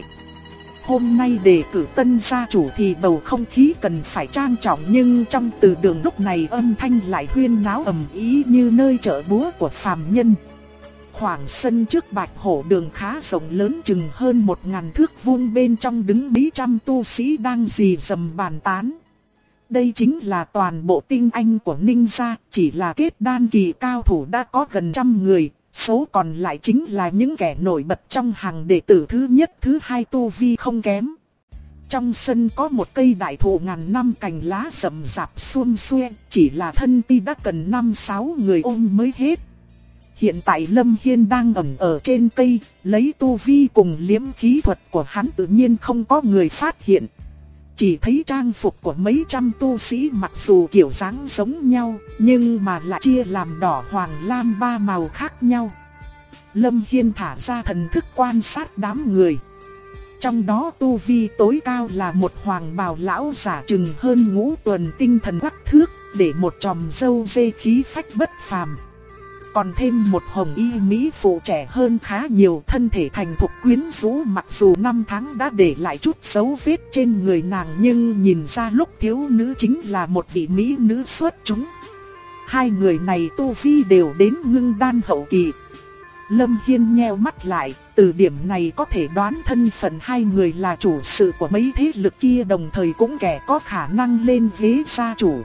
Speaker 1: Hôm nay đề cử tân gia chủ thì bầu không khí cần phải trang trọng, nhưng trong từ đường lúc này âm thanh lại huyên náo ầm ĩ như nơi chợ búa của phàm nhân. Khoảng sân trước Bạch Hổ Đường khá rộng lớn, chừng hơn 1000 thước vuông, bên trong đứng mấy trăm tu sĩ đang rì rầm bàn tán. Đây chính là toàn bộ tinh anh của Ninh gia, chỉ là kết đan kỳ cao thủ đã có gần 100 người, số còn lại chính là những kẻ nổi bật trong hàng đệ tử thứ nhất, thứ hai tu vi không kém. Trong sân có một cây đại thụ ngàn năm cành lá rậm rạp xum xuê, chỉ là thân ti đã cần 5-6 người ôm mới hết. Hiện tại Lâm Hiên đang ẩn ở trên cây, lấy tu vi cùng liễm khí thuật của hắn tự nhiên không có người phát hiện. Chỉ thấy trang phục của mấy trăm tu sĩ mặc dù kiểu dáng giống nhau, nhưng mà lại chia làm đỏ, hoàng, lam 3 màu khác nhau. Lâm Hiên thả ra thần thức quan sát đám người. Trong đó tu vi tối cao là một hoàng bào lão giả chừng hơn ngũ tuần, tinh thần quắc thước, để một chòm râu dê khí phách bất phàm. Còn thêm một hồng y mỹ phụ trẻ hơn khá nhiều, thân thể thành thục quyến rũ, mặc dù năm tháng đã để lại chút dấu vết trên người nàng, nhưng nhìn ra lúc thiếu nữ chính là một vị mỹ nữ xuất chúng. Hai người này tu vi đều đến ngưng đan hậu kỳ. Lâm Hiên nheo mắt lại, từ điểm này có thể đoán thân phận hai người là chủ sự của mấy thế lực kia, đồng thời cũng kẻ có khả năng lên ghế gia chủ.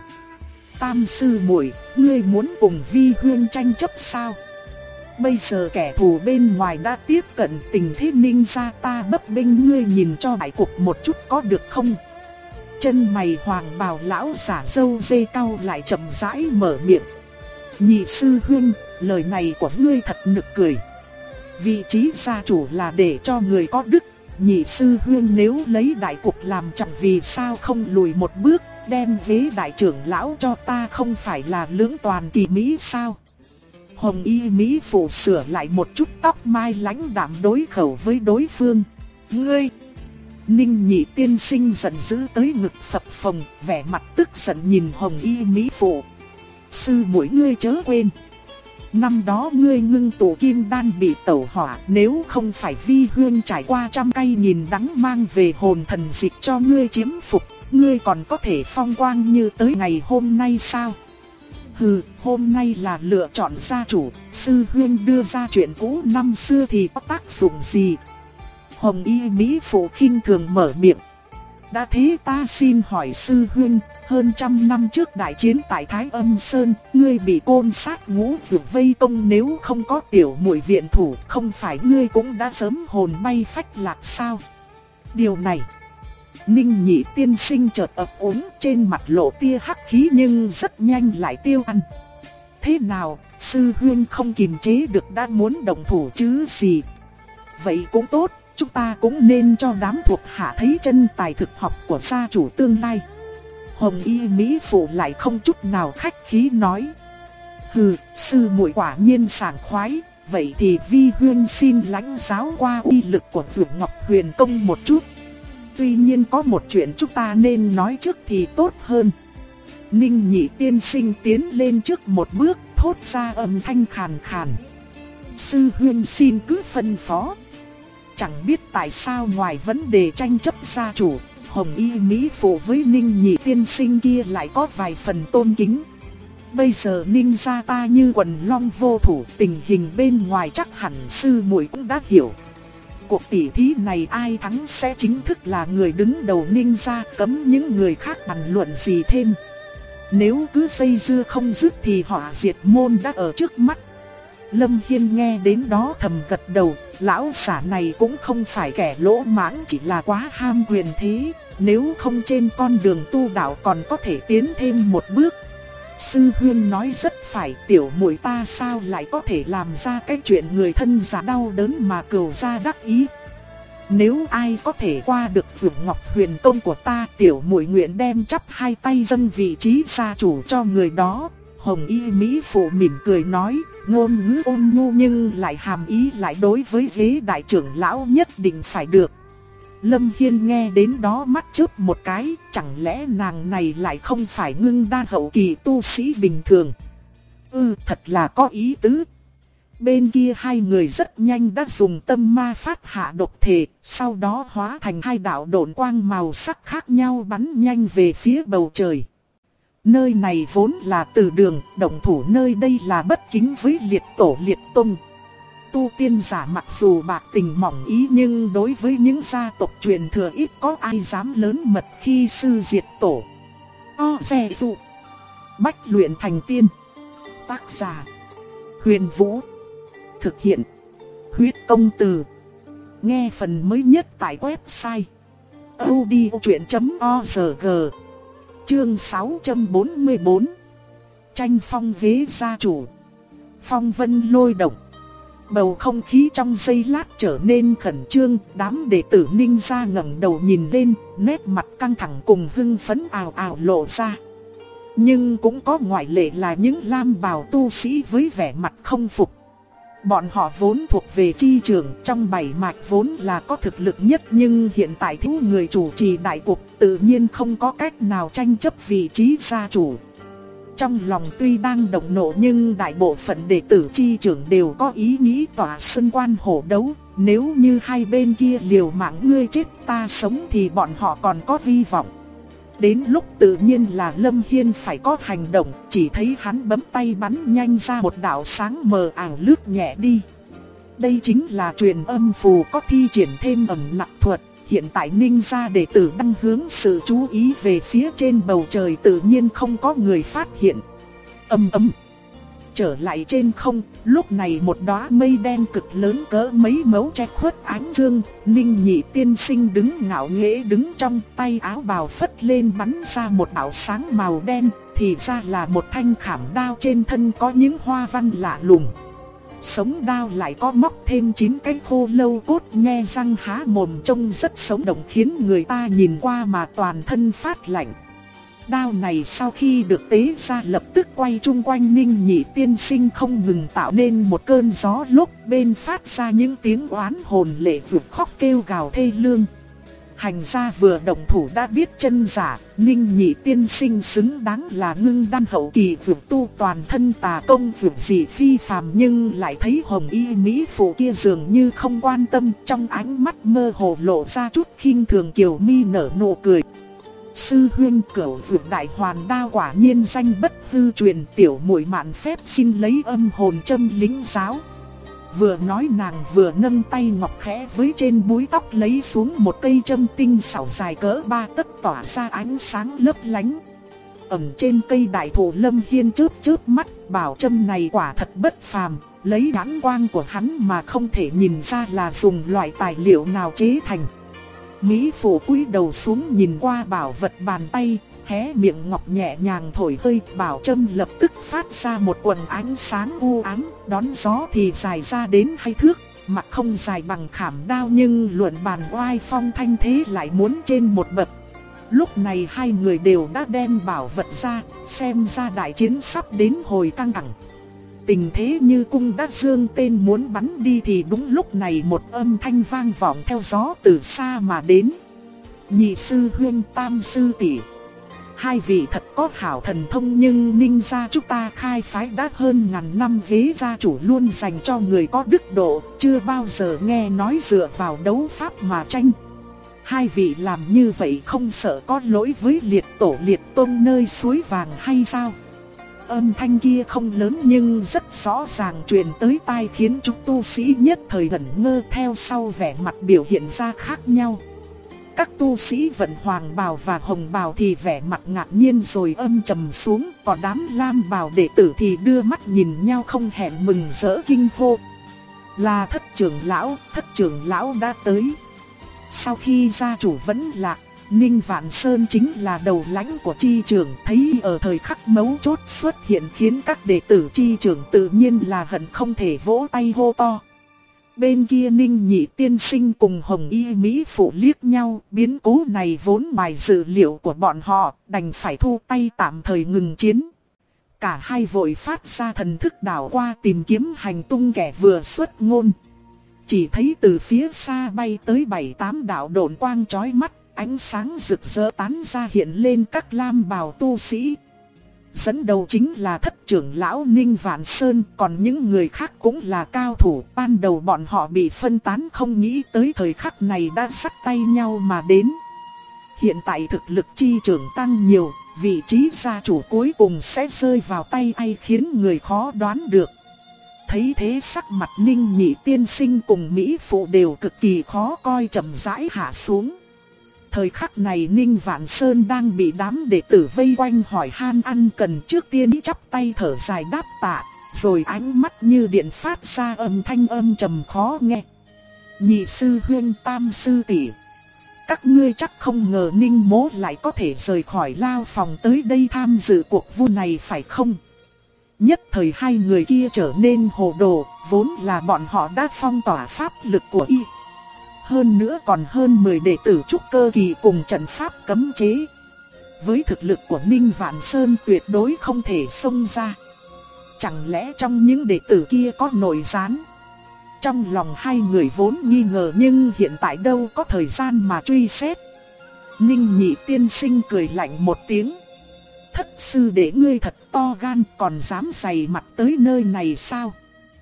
Speaker 1: Tam sư muội, ngươi muốn cùng Vi Huyên tranh chấp sao? Bây giờ kẻ thù bên ngoài đã tiếp cận, tình thế Ninh gia ta bấp bênh, ngươi nhìn cho đại cục một chút có được không? Chân mày hoàng bào lão giả râu dê cau lại chậm rãi mở miệng. Nhị sư huynh, lời này của ngươi thật nực cười. vị trí gia chủ là để cho người có đức. Nhị sư huynh nếu lấy đại cục làm trọng, vì sao không lùi một bước, đem ghế đại trưởng lão cho ta, không phải là lưỡng toàn kỳ mỹ sao? Hồng y mỹ phụ sửa lại một chút tóc mai, lãnh đạm đối khẩu với đối phương. Ngươi! Ninh Nhị tiên sinh giận dữ tới ngực phập phồng, vẻ mặt tức giận nhìn Hồng y mỹ phụ. Sư muội ngươi chớ quên, năm đó ngươi ngưng tụ kim đan bị tẩu hỏa, nếu không phải vi huyên trải qua trăm cay nghìn đắng mang về hồn thần dịch cho ngươi chiếm phục, ngươi còn có thể phong quang như tới ngày hôm nay sao? Hừ, hôm nay là lựa chọn gia chủ, sư huyên đưa ra chuyện cũ năm xưa thì có tác dụng gì? Hồng y mỹ phụ khinh thường mở miệng. Đã thế ta xin hỏi sư huynh, hơn 100 năm trước đại chiến tại Thái Âm Sơn, ngươi bị côn sát ngũ dược vây công, nếu không có tiểu muội viện thủ, không phải ngươi cũng đã sớm hồn bay phách lạc sao? Điều này, Ninh Nhị tiên sinh chợt ấp úng, trên mặt lộ tia hắc khí nhưng rất nhanh lại tiêu ăn. Thế nào, sư huynh không kiềm chế được đã muốn động thủ chứ gì? Vậy cũng tốt. Chúng ta cũng nên cho đám thuộc hạ thấy chân tài thực học của gia chủ tương lai. Hồng y mỹ phụ lại không chút nào khách khí nói. Hừ, sư muội quả nhiên sảng khoái. Vậy thì vi huyên xin lãnh giáo qua uy lực của Vượng Ngọc Huyền Công một chút. Tuy nhiên có một chuyện chúng ta nên nói trước thì tốt hơn. Ninh Nhị tiên sinh tiến lên trước một bước, thốt ra âm thanh khàn khàn. Sư huyên xin cứ phân phó. Chẳng biết tại sao ngoài vấn đề tranh chấp gia chủ, Hồng y mỹ phụ với Ninh Nhị tiên sinh kia lại có vài phần tôn kính. Bây giờ Ninh gia ta như quần long vô thủ, tình hình bên ngoài chắc hẳn sư muội cũng đã hiểu. Cuộc tỷ thí này ai thắng sẽ chính thức là người đứng đầu Ninh gia, cấm những người khác bàn luận gì thêm. Nếu cứ dây dưa không dứt thì họa diệt môn đã ở trước mắt. Lâm Hiên nghe đến đó thầm gật đầu, lão giả này cũng không phải kẻ lỗ mãng, chỉ là quá ham quyền thế, nếu không trên con đường tu đạo còn có thể tiến thêm một bước. Sư huynh nói rất phải, tiểu muội ta sao lại có thể làm ra cái chuyện người thân già đau đớn mà cừu gia đắc ý. Nếu ai có thể qua được Vượng Ngọc Huyền Công của ta, tiểu muội nguyện đem chắp hai tay dâng vị trí gia chủ cho người đó. Hồng y mỹ phụ mỉm cười nói, ngôn ngữ ôn nhu nhưng lại hàm ý lại đối với ghế đại trưởng lão nhất định phải được. Lâm Hiên nghe đến đó mắt chớp một cái, chẳng lẽ nàng này lại không phải ngưng đan hậu kỳ tu sĩ bình thường. Thật là có ý tứ. Bên kia hai người rất nhanh đã dùng tâm ma phát hạ độc thể, sau đó hóa thành hai đạo độn quang màu sắc khác nhau bắn nhanh về phía bầu trời. Nơi này vốn là từ đường, động thủ nơi đây là bất kính với liệt tổ liệt tông. Tu tiên giả mặc dù bạc tình mỏng ý nhưng đối với những gia tộc truyền thừa ít có ai dám lớn mật khi sư diệt tổ. Xe dụ. Bách luyện thành tiên. Tác giả: Huyền Vũ. Thực hiện: Huyết Công Từ. Nghe phần mới nhất tại website audiochuyện.org. Chương 644. Tranh phong ghế gia chủ. Phong vân lôi động. Bầu không khí trong giây lát trở nên khẩn trương, đám đệ tử Ninh gia ngẩng đầu nhìn lên, nét mặt căng thẳng cùng hưng phấn ào ào lộ ra. Nhưng cũng có ngoại lệ là những lam bào tu sĩ với vẻ mặt không phục. Bọn họ vốn thuộc về chi trường, trong bảy mạch vốn là có thực lực nhất, nhưng hiện tại thiếu người chủ trì đại cuộc, tự nhiên không có cách nào tranh chấp vị trí gia chủ. Trong lòng tuy đang động nộ nhưng đại bộ phận đệ tử chi trưởng đều có ý nghĩ tỏa sân quan hổ đấu. Nếu như hai bên kia liều mạng ngươi chết ta sống thì bọn họ còn có hy vọng. Đến lúc tự nhiên là Lâm Hiên phải có hành động, chỉ thấy hắn bấm tay bắn nhanh ra một đạo sáng mờ ảo lướt nhẹ đi. Đây chính là truyền âm phù có thi triển thêm ẩn nặc thuật. Hiện tại Ninh gia đệ tử đang hướng sự chú ý về phía trên bầu trời, tự nhiên không có người phát hiện. Trở lại trên không, lúc này một đóa mây đen cực lớn cỡ mấy mẫu che khuất ánh dương. Ninh Nhị tiên sinh đứng ngạo nghễ đứng trong, tay áo bào phất lên bắn ra một đạo sáng màu đen, thì ra là một thanh khảm đao trên thân có những hoa văn lạ lùng. Sống đao lại có móc thêm 9 cái khô lâu cốt, nhe răng há mồm trông rất sống động, khiến người ta nhìn qua mà toàn thân phát lạnh. Đao này sau khi được tế ra lập tức quay chung quanh Ninh Nhị tiên sinh không ngừng, tạo nên một cơn gió lốc, bên phát ra những tiếng oán hồn lệ vượt khóc kêu gào thê lương. Hành gia vừa động thủ đã biết chân giả, Ninh Nhị tiên sinh xứng đáng là ngưng đan hậu kỳ vượt tu, toàn thân tà công vượt dị phi phàm, nhưng lại thấy hồng y mỹ phụ kia dường như không quan tâm, trong ánh mắt mơ hồ lộ ra chút khinh thường, kiều mi nở nụ cười. Sư huynh, Cửu Vượt Đại Hoàn Đao quả nhiên danh bất hư truyền, tiểu muội mạn phép xin lấy âm hồn châm lĩnh giáo. Vừa nói nàng vừa nâng tay ngọc khẽ với trên búi tóc lấy xuống một cây châm tinh xảo dài cỡ 3 tấc tỏa ra ánh sáng lấp lánh. Ẩn trên cây đại thụ Lâm Hiên chớp chớp mắt, bảo châm này quả thật bất phàm, lấy nhãn quang của hắn mà không thể nhìn ra là dùng loại tài liệu nào chế thành. Mỹ phụ cúi đầu xuống nhìn qua bảo vật bàn tay, hé miệng ngọc nhẹ nhàng thổi hơi, bảo châm lập tức phát ra một quầng ánh sáng u ám, đón gió thì dài ra đến 2 thước, mặt không dài bằng khảm đao nhưng luận bàn oai phong thanh thế lại muốn trên một bậc. Lúc này hai người đều đã đem bảo vật ra, xem ra đại chiến sắp đến hồi căng thẳng. Tình thế như cung đã dương tên muốn bắn đi thì đúng lúc này một âm thanh vang vọng theo gió từ xa mà đến. Nhị sư huynh, tam sư tỷ, hai vị thật có hảo thần thông, nhưng Ninh gia chúng ta khai phái đã hơn ngàn năm, ghế gia chủ luôn dành cho người có đức độ, chưa bao giờ nghe nói dựa vào đấu pháp mà tranh. Hai vị làm như vậy không sợ có lỗi với liệt tổ liệt tôn nơi suối vàng hay sao? Âm thanh kia không lớn nhưng rất rõ ràng truyền tới tai, khiến chúng tu sĩ nhất thời ngẩn ngơ, theo sau vẻ mặt biểu hiện ra khác nhau. Các tu sĩ vận hoàng bào và hồng bào thì vẻ mặt ngạc nhiên rồi âm trầm xuống, còn đám lam bào đệ tử thì đưa mắt nhìn nhau không hẹn mừng rỡ kinh hô. Là thất trưởng lão đã tới. Sau khi gia chủ vẫn lạc, Ninh Vạn Sơn chính là đầu lãnh của chi trưởng, thấy ở thời khắc mấu chốt xuất hiện khiến các đệ tử chi trưởng tự nhiên là hận không thể vỗ tay hô to. Bên kia Ninh Nhị tiên sinh cùng Hồng Y Mỹ phụ liếc nhau, biến cố này vốn ngoài dự liệu của bọn họ, đành phải thu tay tạm thời ngừng chiến. Cả hai vội phát ra thần thức đảo qua tìm kiếm hành tung kẻ vừa xuất ngôn. Chỉ thấy từ phía xa bay tới 7-8 đạo độn quang chói mắt, ánh sáng rực rỡ tán ra hiện lên các lam bào tu sĩ. Dẫn đầu chính là thất trưởng lão Ninh Vạn Sơn, còn những người khác cũng là cao thủ. Ban đầu bọn họ bị phân tán, không nghĩ tới thời khắc này đã sắt tay nhau mà đến. Hiện tại thực lực chi trưởng tăng nhiều, vị trí gia chủ cuối cùng sẽ rơi vào tay ai khiến người khó đoán được. Thấy thế sắc mặt Ninh Nhị tiên sinh cùng Mỹ phụ đều cực kỳ khó coi, chậm rãi hạ xuống. Thời khắc này Ninh Vạn Sơn đang bị đám đệ tử vây quanh hỏi han ăn cần, trước tiên chắp tay thở dài đáp tạ, rồi ánh mắt như điện phát ra âm thanh âm trầm khó nghe. Nhị sư huynh, tam sư tỷ, các ngươi chắc không ngờ Ninh mỗ lại có thể rời khỏi lao phòng tới đây tham dự cuộc vui này phải không? Nhất thời hai người kia trở nên hồ đồ, vốn là bọn họ đã phong tỏa pháp lực của y. Hơn nữa còn hơn 10 đệ tử trúc cơ kỳ cùng trận pháp cấm chế. Với thực lực của Ninh Vạn Sơn tuyệt đối không thể xông ra. Chẳng lẽ trong những đệ tử kia có nội gián? Trong lòng hai người vốn nghi ngờ nhưng hiện tại đâu có thời gian mà truy xét. Ninh Nhị tiên sinh cười lạnh một tiếng. Thất sư đệ ngươi thật to gan, còn dám dày mặt tới nơi này sao?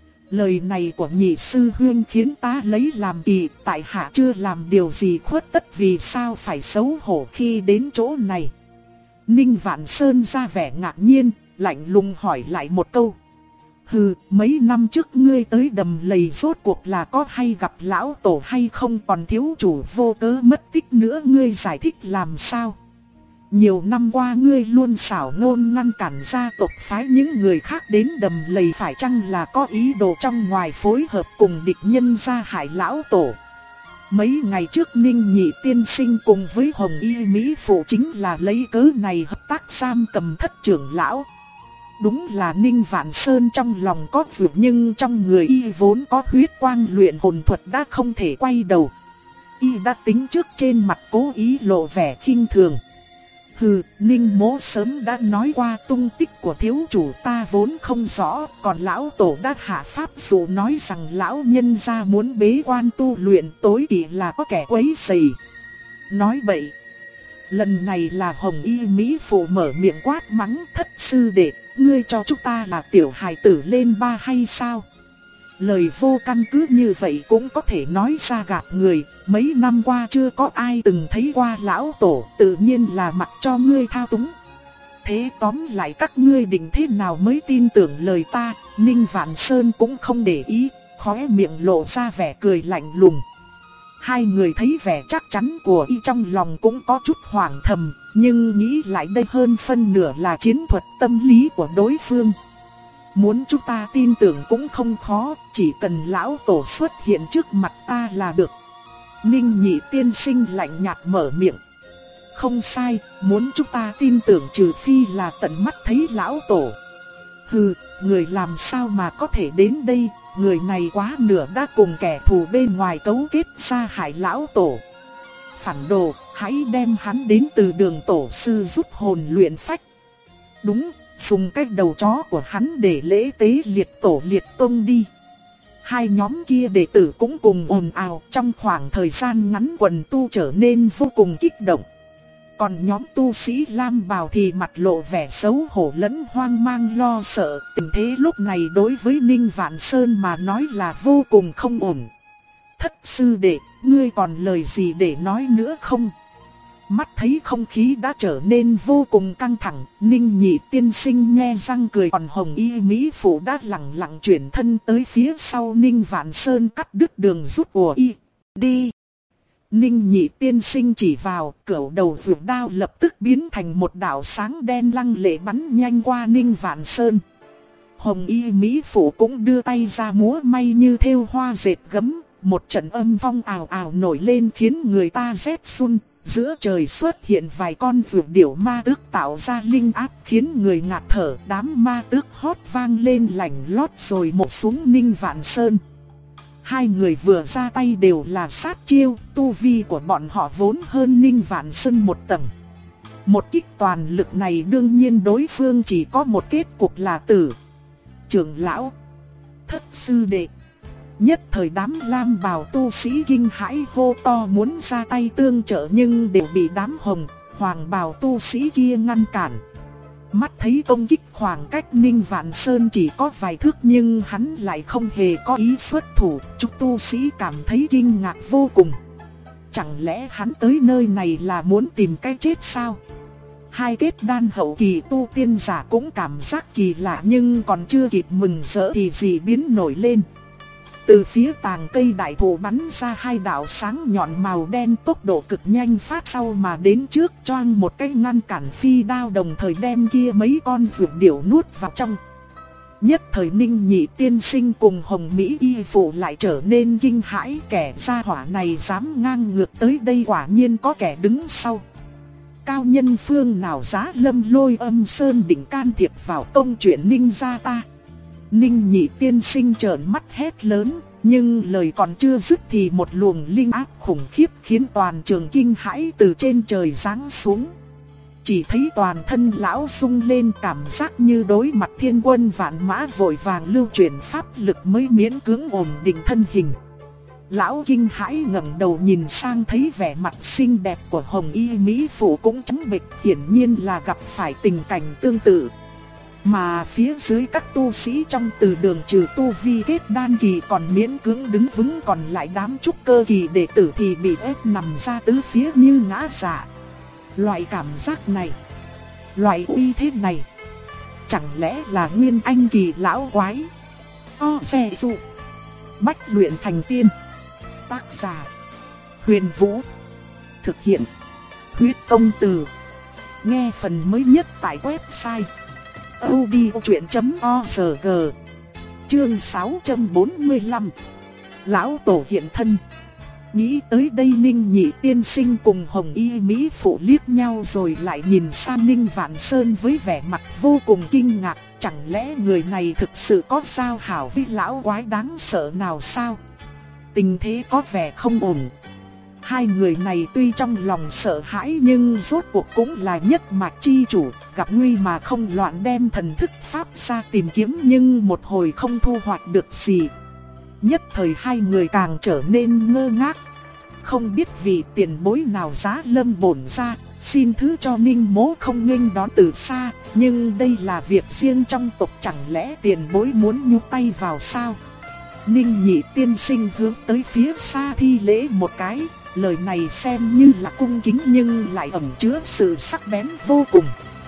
Speaker 1: Lời này của nhị sư huynh khiến ta lấy làm kỳ, tại hạ chưa làm điều gì khuất tất, vì sao phải xấu hổ khi đến chỗ này? Ninh Vạn Sơn ra vẻ ngạc nhiên, lạnh lùng hỏi lại một câu. Hừ, mấy năm trước ngươi tới Đầm Lầy rốt cuộc là có hay gặp lão tổ hay không, còn thiếu chủ vô cớ mất tích nữa ngươi giải thích làm sao? Nhiều năm qua ngươi luôn xảo ngôn ngăn cản gia tộc phái những người khác đến Đầm Lầy, phải chăng là có ý đồ trong ngoài phối hợp cùng địch nhân ra hại lão tổ? Mấy ngày trước Ninh Nhị tiên sinh cùng với Hồng Y Mỹ phụ chính là lấy cớ này hợp tác giam cầm thất trưởng lão. Đúng là Ninh Vạn Sơn trong lòng có dược, nhưng trong người y vốn có huyết quang luyện hồn thuật đã không thể quay đầu. Y đã tính trước, trên mặt cố ý lộ vẻ khinh thường. Hừ, Ninh Mỗ sớm đã nói qua tung tích của thiếu chủ ta vốn không rõ, còn lão tổ đã hạ pháp dụ nói rằng lão nhân gia muốn bế quan tu luyện, tối kỵ là có kẻ quấy rầy. Nói bậy. Lần này là Hồng Y Mỹ Phụ mở miệng quát mắng: Thất sư đệ, ngươi cho chúng ta là tiểu hài tử lên ba hay sao? Lời vô căn cứ như vậy cũng có thể nói ra gạt người. Mấy năm qua chưa có ai từng thấy qua lão tổ, tự nhiên là mặc cho ngươi thao túng. Thế tóm lại các ngươi định thế nào mới tin tưởng lời ta? Ninh Vạn Sơn cũng không để ý, khóe miệng lộ ra vẻ cười lạnh lùng. Hai người thấy vẻ chắc chắn của y trong lòng cũng có chút hoảng thầm, nhưng nghĩ lại đây hơn phân nửa là chiến thuật tâm lý của đối phương. Muốn chúng ta tin tưởng cũng không khó, chỉ cần lão tổ xuất hiện trước mặt ta là được. Ninh Nhị tiên sinh lạnh nhạt mở miệng. Không sai, muốn chúng ta tin tưởng trừ phi là tận mắt thấy lão tổ. Hừ, người làm sao mà có thể đến đây, người này quá nửa đã cùng kẻ thù bên ngoài cấu kết ra hại lão tổ. Phản đồ, hãy đem hắn đến từ Đường tổ sư rút hồn luyện phách. Đúng, dùng cái đầu chó của hắn để lễ tế liệt tổ liệt tông đi. Hai nhóm kia đệ tử cũng cùng ồn ào, trong khoảng thời gian ngắn quần tu trở nên vô cùng kích động. Còn nhóm tu sĩ lam bào thì mặt lộ vẻ xấu hổ lẫn hoang mang lo sợ. Tình thế lúc này đối với Ninh Vạn Sơn mà nói là vô cùng không ổn. Thất sư đệ, ngươi còn lời gì để nói nữa không? Mắt thấy không khí đã trở nên vô cùng căng thẳng, Ninh Nhị tiên sinh nhe răng cười, còn Hồng Y Mỹ Phụ đã lặng lặng chuyển thân tới phía sau Ninh Vạn Sơn, cắt đứt đường rút của y. Đi! Ninh Nhị tiên sinh chỉ vào, cửu đầu vượt đao lập tức biến thành một đạo sáng đen lăng lệ bắn nhanh qua Ninh Vạn Sơn. Hồng Y Mỹ Phụ cũng đưa tay ra múa may như thêu hoa dệt gấm, một trận âm phong ào ào nổi lên khiến người ta rét run. Giữa trời xuất hiện vài con vượt điểu ma tước tạo ra linh áp khiến người ngạt thở. Đám ma tước hót vang lên lạnh lót rồi mổ xuống Ninh Vạn Sơn. Hai người vừa ra tay đều là sát chiêu, tu vi của bọn họ vốn hơn Ninh Vạn Sơn một tầng. Một kích toàn lực này đương nhiên đối phương chỉ có một kết cục là tử. Trưởng lão, thất sư đệ. Nhất thời đám lam bào tu sĩ kinh hãi hô to muốn ra tay tương trợ, nhưng đều bị đám hồng, hoàng bào tu sĩ kia ngăn cản. Mắt thấy công kích khoảng cách Ninh Vạn Sơn chỉ có vài thước nhưng hắn lại không hề có ý xuất thủ, chúng tu sĩ cảm thấy kinh ngạc vô cùng. Chẳng lẽ hắn tới nơi này là muốn tìm cái chết sao? Hai kết đan hậu kỳ tu tiên giả cũng cảm giác kỳ lạ, nhưng còn chưa kịp mừng rỡ thì dị biến nổi lên. Từ phía tàng cây đại thụ bắn ra hai đạo sáng nhọn màu đen, tốc độ cực nhanh phát sau mà đến trước, choang một cái ngăn cản phi đao, đồng thời đem kia mấy con vượt điểu nuốt vào trong. Nhất thời Ninh Nhị tiên sinh cùng Hồng Mỹ Y Phụ lại trở nên kinh hãi, kẻ gia hỏa này dám ngang ngược tới đây, quả nhiên có kẻ đứng sau. Cao nhân phương nào giá lâm Lôi Âm Sơn định can thiệp vào công chuyện Ninh gia ta? Ninh Nhị tiên sinh trợn mắt hét lớn, nhưng lời còn chưa dứt thì một luồng linh áp khủng khiếp khiến toàn trường kinh hãi từ trên trời giáng xuống. Chỉ thấy toàn thân lão rung lên, cảm giác như đối mặt thiên quân vạn mã, vội vàng lưu chuyển pháp lực mới miễn cưỡng ổn định thân hình. Lão kinh hãi ngẩng đầu nhìn sang, thấy vẻ mặt xinh đẹp của Hồng Y Mỹ Phụ cũng trắng bệch, hiển nhiên là gặp phải tình cảnh tương tự. Mà phía dưới các tu sĩ trong từ đường trừ tu vi kết đan kỳ còn miễn cưỡng đứng vững, còn lại đám trúc cơ kỳ đệ tử thì bị ép nằm ra tứ phía như ngã dạ. Loại cảm giác này, loại uy thế này, chẳng lẽ là nguyên anh kỳ lão quái? O xe dụ, bách luyện thành tiên. Tác giả Huyền Vũ, thực hiện Huyết Công Từ. Nghe phần mới nhất tại website audiochuyện.org. Chương 645. Lão tổ hiện thân. Nghĩ tới đây Ninh Nhị tiên sinh cùng Hồng Y Mỹ phụ liếc nhau rồi lại nhìn sang Ninh Vạn Sơn với vẻ mặt vô cùng kinh ngạc. Chẳng lẽ người này thực sự có giao hảo với lão quái đáng sợ nào sao? Tình thế có vẻ không ổn. Hai người này tuy trong lòng sợ hãi nhưng rốt cuộc cũng là nhất mạch chi chủ, gặp nguy mà không loạn đem thần thức pháp ra tìm kiếm nhưng một hồi không thu hoạch được gì. Nhất thời hai người càng trở nên ngơ ngác. Không biết vì tiền bối nào giá lâm bổn ra, xin thứ cho Ninh mỗ không nghênh đón từ xa, nhưng đây là việc riêng trong tộc, chẳng lẽ tiền bối muốn nhúc tay vào sao? Ninh Nhị tiên sinh hướng tới phía xa thi lễ một cái, lời này xem như là cung kính nhưng lại ẩn chứa sự sắc bén vô cùng.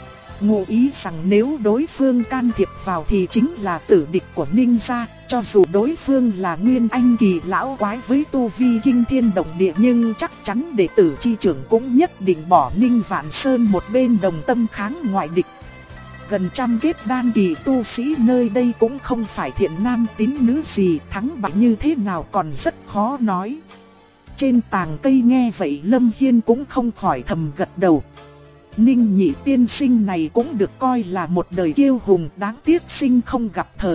Speaker 1: Ngụ ý rằng nếu đối phương can thiệp vào thì chính là tử địch của Ninh gia, cho dù đối phương là Nguyên Anh kỳ lão quái với tu vi kinh thiên động địa nhưng chắc chắn đệ tử chi trưởng cũng nhất định bỏ Ninh Vạn Sơn một bên đồng tâm kháng ngoại địch. Gần trăm kết đan kỳ tu sĩ nơi đây cũng không phải thiện nam tín nữ gì, thắng bại như thế nào còn rất khó nói. Trên tàng cây nghe vậy Lâm Hiên cũng không khỏi thầm gật đầu. Ninh Nhị tiên sinh này cũng được coi là một đời kiêu hùng, đáng tiếc sinh không gặp thời.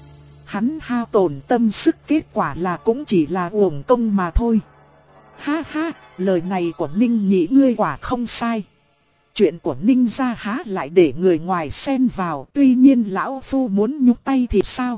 Speaker 1: Hắn hao tổn tâm sức kết quả là cũng chỉ là uổng công mà thôi. Ha ha, lời này của Ninh Nhị ngươi quả không sai. Chuyện của Ninh gia há lại để người ngoài xen vào, tuy nhiên lão phu muốn nhúc tay thì sao?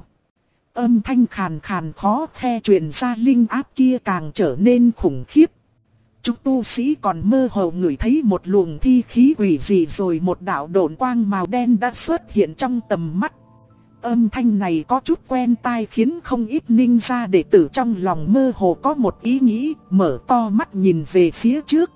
Speaker 1: Âm thanh khàn khàn khó khe truyền ra, linh áp kia càng trở nên khủng khiếp. Chúng tu sĩ còn mơ hồ ngửi thấy một luồng thi khí quỷ dị rồi một đạo độn quang màu đen đã xuất hiện trong tầm mắt. Âm thanh này có chút quen tai khiến không ít Ninh gia đệ tử trong lòng mơ hồ có một ý nghĩ, mở to mắt nhìn về phía trước.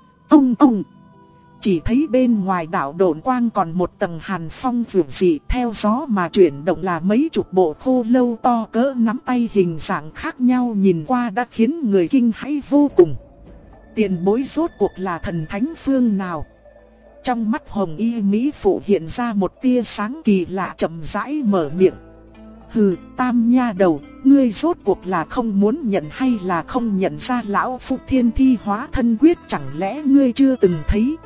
Speaker 1: Ông! Chỉ thấy bên ngoài đạo độn quang còn một tầng hàn phong dịu dị, theo gió mà chuyển động là mấy chục bộ khô lâu to cỡ nắm tay, hình dạng khác nhau, nhìn qua đã khiến người kinh hãi vô cùng. Tiền bối rốt cuộc là thần thánh phương nào? Trong mắt Hồng Y Mỹ phụ hiện ra một tia sáng kỳ lạ, chậm rãi mở miệng. Hừ, Tam nha đầu, ngươi rốt cuộc là không muốn nhận hay là không nhận ra lão phụ Thiên Thi Hóa Thân Quyết, chẳng lẽ ngươi chưa từng thấy?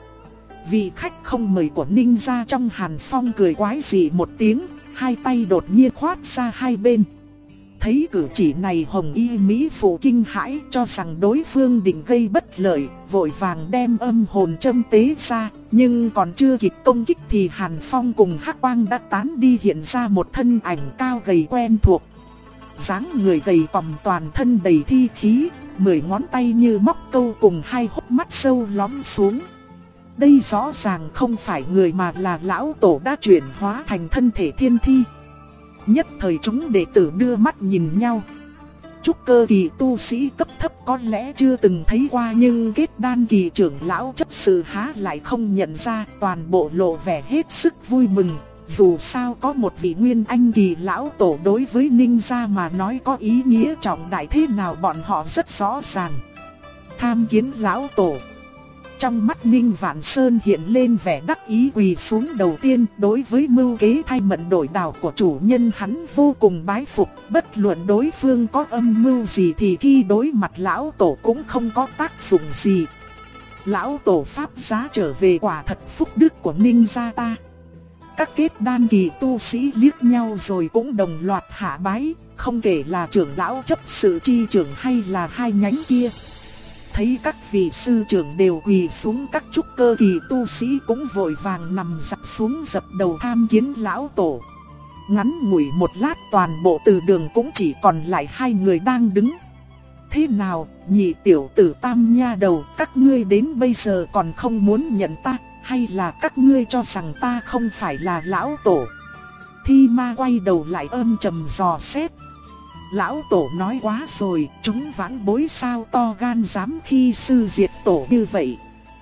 Speaker 1: Vị khách không mời của Ninh gia trong hàn phong cười quái dị một tiếng, hai tay đột nhiên khoát ra hai bên. Thấy cử chỉ này Hồng Y Mỹ phụ kinh hãi, cho rằng đối phương định gây bất lợi, vội vàng đem âm hồn châm tế ra, nhưng còn chưa kịp công kích thì hàn phong cùng hắc quang đã tán đi, hiện ra một thân ảnh cao gầy quen thuộc. Dáng người gầy còm, toàn thân đầy thi khí, 10 ngón tay như móc câu cùng hai hốc mắt sâu lõm xuống. Đây rõ ràng không phải người mà là lão tổ đã chuyển hóa thành thân thể thiên thi. Nhất thời chúng đệ tử đưa mắt nhìn nhau. Trúc cơ kỳ tu sĩ cấp thấp có lẽ chưa từng thấy qua, nhưng kết đan kỳ trưởng lão chấp sự há lại không nhận ra, toàn bộ lộ vẻ hết sức vui mừng. Dù sao có một vị Nguyên Anh kỳ lão tổ đối với Ninh gia mà nói có ý nghĩa trọng đại thế nào bọn họ rất rõ ràng. Tham kiến lão tổ. Trong mắt Ninh Vạn Sơn hiện lên vẻ đắc ý, quỳ xuống đầu tiên, đối với mưu kế thay mận đổi đảo của chủ nhân hắn vô cùng bái phục, bất luận đối phương có âm mưu gì thì khi đối mặt lão tổ cũng không có tác dụng gì. Lão tổ pháp giá trở về quả thật phúc đức của Ninh gia ta. Các kết đan kỳ tu sĩ liếc nhau rồi cũng đồng loạt hạ bái, không kể là trưởng lão chấp sự chi trưởng hay là hai nhánh kia. Thấy các vị sư trưởng đều quỳ xuống, các trúc cơ kỳ tu sĩ cũng vội vàng nằm dạp xuống dập đầu tham kiến lão tổ. Ngắn ngủi một lát toàn bộ từ đường cũng chỉ còn lại hai người đang đứng. Thế nào, nhị tiểu tử Tam nha đầu, các ngươi đến bây giờ còn không muốn nhận ta, hay là các ngươi cho rằng ta không phải là lão tổ? Thi ma quay đầu lại âm trầm dò xét. Lão tổ nói quá rồi, chúng vãn bối sao to gan dám khi sư diệt tổ như vậy.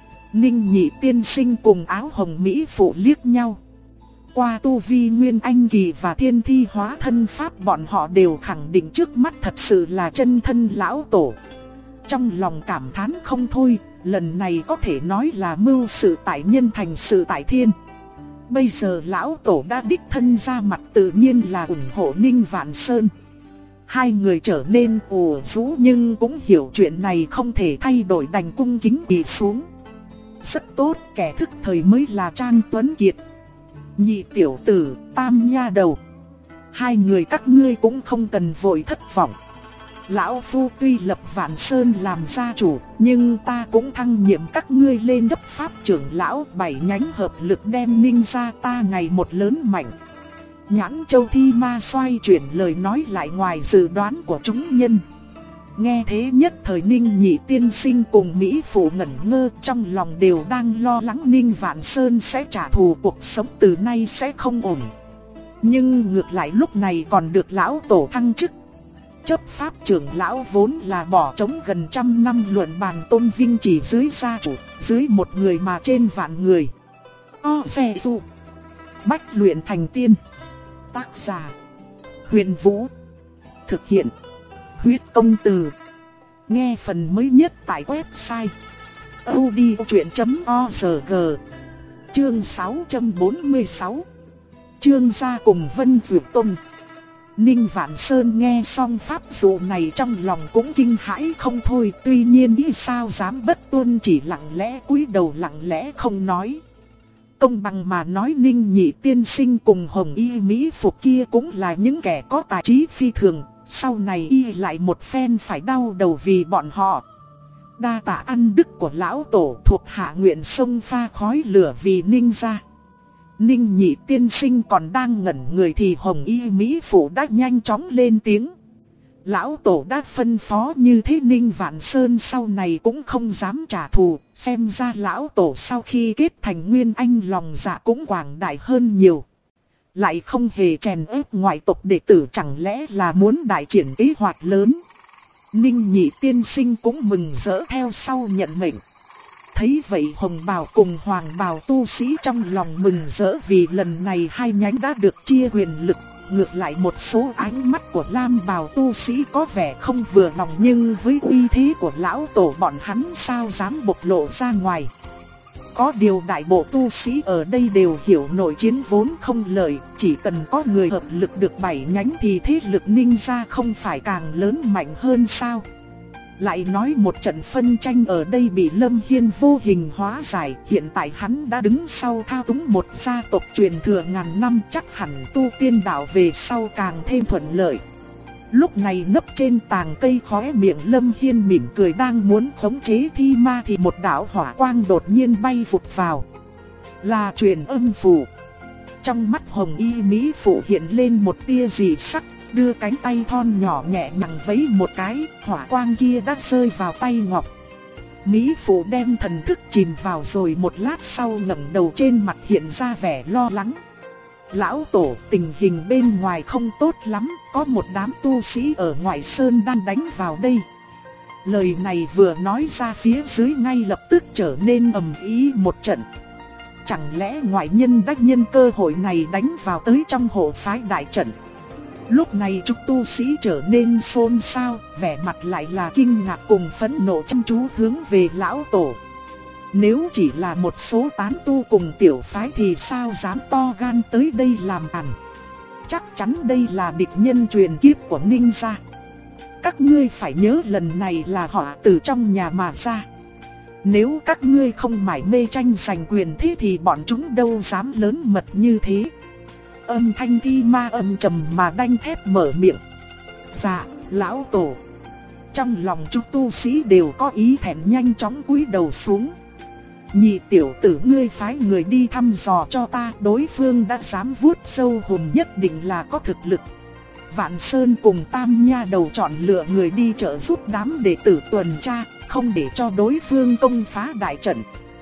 Speaker 1: Ninh Nhị tiên sinh cùng áo hồng mỹ phụ liếc nhau. Qua tu vi Nguyên Anh kỳ và Thiên Thi Hóa Thân Pháp, bọn họ đều khẳng định trước mắt thật sự là chân thân lão tổ. Trong lòng cảm thán không thôi, lần này có thể nói là mưu sự tại nhân thành sự tại thiên. Bây giờ lão tổ đã đích thân ra mặt, tự nhiên là ủng hộ Ninh Vạn Sơn. Hai người trở nên ủ rũ nhưng cũng hiểu chuyện này không thể thay đổi, đành cung kính quỳ xuống. Rất tốt, kẻ thức thời mới là Trang Tuấn Kiệt. Nhị tiểu tử, Tam nha đầu, hai người các ngươi cũng không cần vội thất vọng. Lão Phu tuy lập Vạn Sơn làm gia chủ, nhưng ta cũng thăng nhiệm các ngươi lên chấp pháp trưởng lão, 7 nhánh hợp lực đem Ninh gia ta ngày một lớn mạnh. Nhãn Châu Thi Ma xoay chuyển lời nói lại ngoài dự đoán của chúng nhân. Nghe thế nhất thời Ninh Nhị tiên sinh cùng Mỹ Phụ ngẩn ngơ, trong lòng đều đang lo lắng Ninh Vạn Sơn sẽ trả thù, cuộc sống từ nay sẽ không ổn. Nhưng ngược lại lúc này còn được lão tổ thăng chức. Chấp pháp trưởng lão vốn là bỏ trống gần 100 năm, luận bàn tôn vinh chỉ dưới gia chủ, dưới một người mà trên vạn người. O xe dụ. Bách luyện thành tiên. Tác giả Huyền Vũ. Thực hiện Huyết Công Từ. Nghe phần mới nhất tại website audiochuyện.org. Chương 646. Trương gia cùng Vân Dược Tông. Ninh Vạn Sơn nghe xong pháp dụ này trong lòng cũng kinh hãi không thôi, tuy nhiên ý sao dám bất tuân, chỉ lặng lẽ cúi đầu lặng lẽ không nói. Công bằng mà nói, Ninh Nhị tiên sinh cùng Hồng Y Mỹ Phục kia cũng là những kẻ có tài trí phi thường, sau này y lại một phen phải đau đầu vì bọn họ. Đa tạ ăn đức của lão tổ, thuộc hạ nguyện sông pha khói lửa vì Ninh gia. Ninh Nhị tiên sinh còn đang ngẩn người thì Hồng Y Mỹ Phụ đã nhanh chóng lên tiếng. Lão tổ đã phân phó như thế, Ninh Vạn Sơn sau này cũng không dám trả thù, xem ra lão tổ sau khi kết thành nguyên anh lòng dạ cũng quảng đại hơn nhiều. Lại không hề chèn ép ngoại tộc đệ tử, chẳng lẽ là muốn đại triển kế hoạch lớn. Ninh Nhị tiên sinh cũng mừng rỡ theo sau nhận mệnh. Thấy vậy Hồng Bào cùng Hoàng Bào tu sĩ trong lòng mừng rỡ vì lần này hai nhánh đã được chia quyền lực. Ngược lại một số ánh mắt của Lam Bào tu sĩ có vẻ không vừa lòng, nhưng với uy thế của lão tổ bọn hắn sao dám bộc lộ ra ngoài. Có điều đại bộ tu sĩ ở đây đều hiểu nội chiến vốn không lợi, chỉ cần có người hợp lực được 7 nhánh thì thế lực Ninh gia không phải càng lớn mạnh hơn sao. Lại nói một trận phân tranh ở đây bị Lâm Hiên vô hình hóa giải, hiện tại hắn đã đứng sau thao túng một gia tộc truyền thừa ngàn năm, chắc hẳn tu tiên đạo về sau càng thêm thuận lợi. Lúc này nấp trên tàng cây, khóe miệng Lâm Hiên mỉm cười đang muốn khống chế thi ma thì một đạo hỏa quang đột nhiên bay vụt vào. Là truyền âm phù. Trong mắt Hồng Y Mỹ Phụ hiện lên một tia dị sắc, đưa cánh tay thon nhỏ nhẹ nhàng vẫy một cái, hỏa quang kia đã rơi vào tay ngọc. Mỹ Phụ đem thần thức chìm vào rồi một lát sau ngẩng đầu, trên mặt hiện ra vẻ lo lắng. Lão tổ, tình hình bên ngoài không tốt lắm, có một đám tu sĩ ở ngoại sơn đang đánh vào đây. Lời này vừa nói ra phía dưới ngay lập tức trở nên ầm ĩ một trận. Chẳng lẽ ngoại nhân đã nhân cơ hội này đánh vào tới trong hộ phái đại trận? Lúc này chúng tu sĩ trở nên xôn xao, vẻ mặt lại là kinh ngạc cùng phẫn nộ chăm chú hướng về lão tổ. Nếu chỉ là một số tán tu cùng tiểu phái thì sao dám to gan tới đây làm ằn. Chắc chắn đây là địch nhân truyền kiếp của Ninh gia. Các ngươi phải nhớ lần này là họ từ trong nhà mà ra. Nếu các ngươi không mải mê tranh giành quyền thế thì bọn chúng đâu dám lớn mật như thế. Âm thanh thi ma âm trầm mà đanh thép mở miệng. Dạ, lão tổ. Trong lòng chúng tu sĩ đều có ý thẹn, nhanh chóng cúi đầu xuống. Nhị tiểu tử, ngươi phái người đi thăm dò cho ta, đối phương đã dám vuốt sâu hùm nhất định là có thực lực. Vạn Sơn cùng Tam nha đầu chọn lựa người đi trợ giúp đám đệ tử tuần tra, không để cho đối phương công phá đại trận.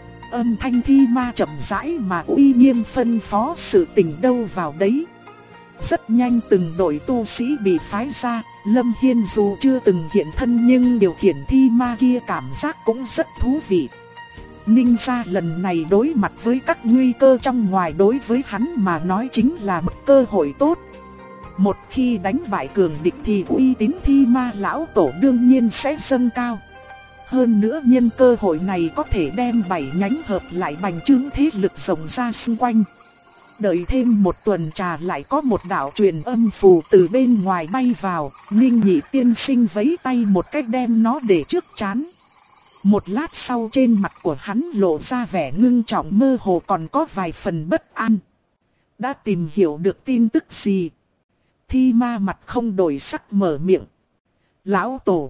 Speaker 1: Âm thanh thi ma chậm rãi mà uy nghiêm phân phó, sự tình đâu vào đấy. Rất nhanh từng đội tu sĩ bị phái ra. Lâm Hiên dù chưa từng hiện thân nhưng điều khiển thi ma kia cảm giác cũng rất thú vị. Ninh gia lần này đối mặt với các nguy cơ trong ngoài, đối với hắn mà nói chính là một cơ hội tốt. Một khi đánh bại cường địch thì uy tín thi ma lão tổ đương nhiên sẽ dâng cao. Hơn nữa nhân cơ hội này có thể đem 7 nhánh hợp lại bành trướng thế lực rộng ra xung quanh. Đợi thêm một tuần trà lại có một đạo truyền âm phù từ bên ngoài bay vào, Ninh Nhị tiên sinh vẫy tay một cách đem nó để trước trán. Một lát sau trên mặt của hắn lộ ra vẻ ngưng trọng, mơ hồ còn có vài phần bất an. Đã tìm hiểu được tin tức gì? Thi Ma mặt không đổi sắc mở miệng. Lão tổ,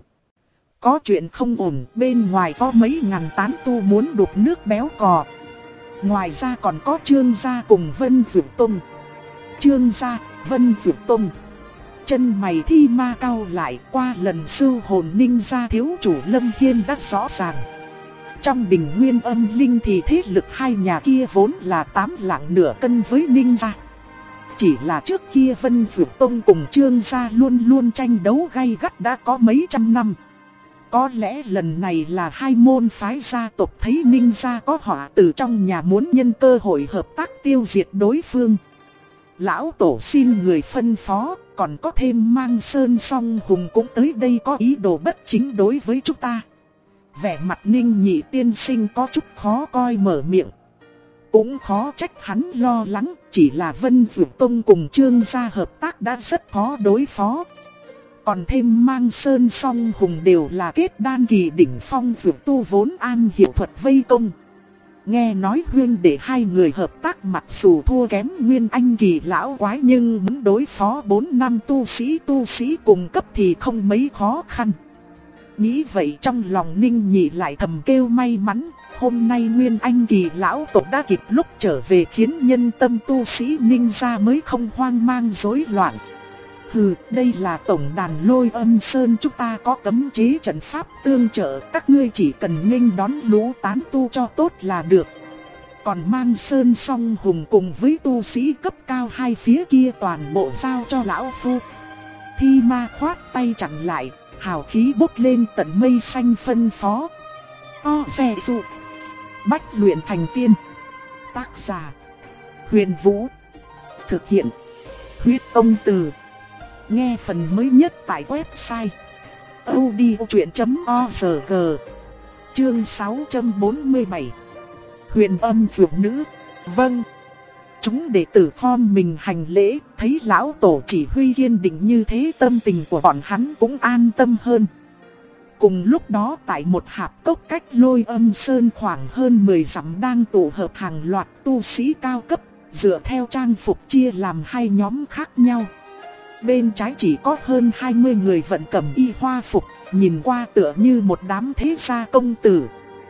Speaker 1: có chuyện không ổn, bên ngoài có mấy ngàn tán tu muốn đục nước béo cò. Ngoài ra còn có Trương gia cùng Vân Dược Tông. Trương gia, Vân Dược Tông. Chân mày Thi Ma cau lại, qua lần sưu hồn Ninh gia thiếu chủ Lâm Hiên đã rõ ràng. Trong Bình Nguyên Âm Linh thì thế lực hai nhà kia vốn là 8 lạng nửa cân với Ninh gia. Chỉ là trước kia Vân Dược Tông cùng Trương gia luôn luôn tranh đấu gay gắt đã có mấy trăm năm. Có lẽ lần này là hai môn phái gia tộc thấy Ninh gia có họa từ trong nhà muốn nhân cơ hội hợp tác tiêu diệt đối phương. Lão tổ xin người phân phó, còn có thêm Mang Sơn Song Hùng cũng tới đây có ý đồ bất chính đối với chúng ta. Vẻ mặt Ninh Nhị tiên sinh có chút khó coi mở miệng. Cũng khó trách hắn lo lắng, chỉ là Vân Dược Tông cùng Trương gia hợp tác đã rất khó đối phó. Còn thêm Mang Sơn Song Hùng đều là kết đan kỳ đỉnh phong dược tu vốn an hiểu thuật vây công. Nghe nói huyên để hai người hợp tác mặc dù thua kém Nguyên Anh kỳ lão quái nhưng muốn đối phó 4 năm tu sĩ cùng cấp thì không mấy khó khăn. Nghĩ vậy trong lòng Ninh Nhị lại thầm kêu may mắn, hôm nay Nguyên Anh kỳ lão tộc đã kịp lúc trở về khiến nhân tâm tu sĩ Ninh gia mới không hoang mang rối loạn. Hừ, đây là tổng đàn Lôi Âm Sơn, chúng ta có cấm chế trận pháp tương trợ, các ngươi chỉ cần nghênh đón lũ tán tu cho tốt là được. Còn Mang Sơn Song Hùng cùng với tu sĩ cấp cao hai phía kia toàn bộ giao cho lão phu. Thi Ma khoát tay chặn lại, hào khí bốc lên tận mây xanh phân phó. O xe dụ. Bách luyện thành tiên. Tác giả Huyền Vũ. Thực hiện Huyết Tông Từ. Nghe phần mới nhất tại website audiochuyện.org. Chương 647. Huyền Âm Dược Nữ. Vâng. Chúng đệ tử khom mình hành lễ, thấy lão tổ chỉ huy kiên định như thế, tâm tình của bọn hắn cũng an tâm hơn. Cùng lúc đó tại một hạp cốc cách Lôi Âm Sơn khoảng hơn 10 dặm đang tụ hợp hàng loạt tu sĩ cao cấp, dựa theo trang phục chia làm hai nhóm khác nhau. Bên trái chỉ có hơn 20 người vận cẩm y hoa phục, nhìn qua tựa như một đám thế gia công tử.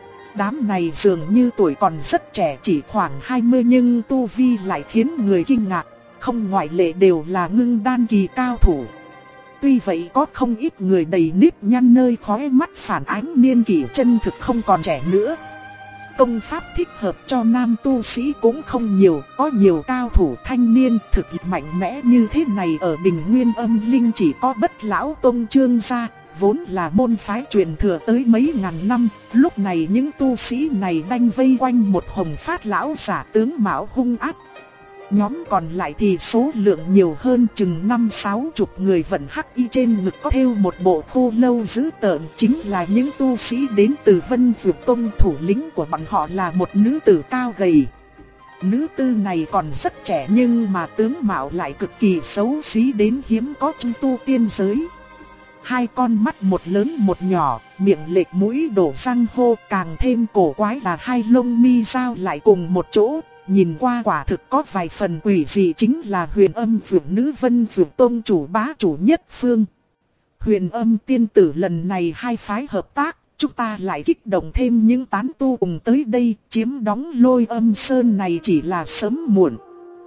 Speaker 1: Đám này dường như tuổi còn rất trẻ, chỉ khoảng 20 nhưng tu vi lại khiến người kinh ngạc, không ngoại lệ đều là ngưng đan kỳ cao thủ. Tuy vậy có không ít người đầy nếp nhăn nơi khóe mắt phản ánh niên kỷ chân thực không còn trẻ nữa. Công pháp thích hợp cho nam tu sĩ cũng không nhiều, có nhiều cao thủ thanh niên thực lực mạnh mẽ như thế này ở Bình Nguyên Âm Linh chỉ có Bất Lão Tông Trương gia, vốn là môn phái truyền thừa tới mấy ngàn năm. Lúc này những tu sĩ này đang vây quanh một Hồng Phát lão giả tướng mạo hung ác. Nhóm còn lại thì số lượng nhiều hơn, chừng 5-60 người vận hắc y, trên ngực có thêu một bộ khô lâu dữ tợn, chính là những tu sĩ đến từ Vân Dược Tông. Thủ lĩnh của bọn họ là một nữ tử cao gầy. Nữ tử này còn rất trẻ nhưng mà tướng mạo lại cực kỳ xấu xí đến hiếm có trong tu tiên giới. Hai con mắt một lớn một nhỏ, miệng lệch mũi đổ răng hô, càng thêm cổ quái là hai lông mi giao lại cùng một chỗ. Nhìn qua quả thực có vài phần quỷ dị, chính là Huyền Âm Dược Nữ Vân Dược Tông chủ bá chủ nhất phương. Huyền Âm tiên tử, lần này hai phái hợp tác, chúng ta lại kích động thêm những tán tu cùng tới đây, chiếm đóng Lôi Âm Sơn này chỉ là sớm muộn.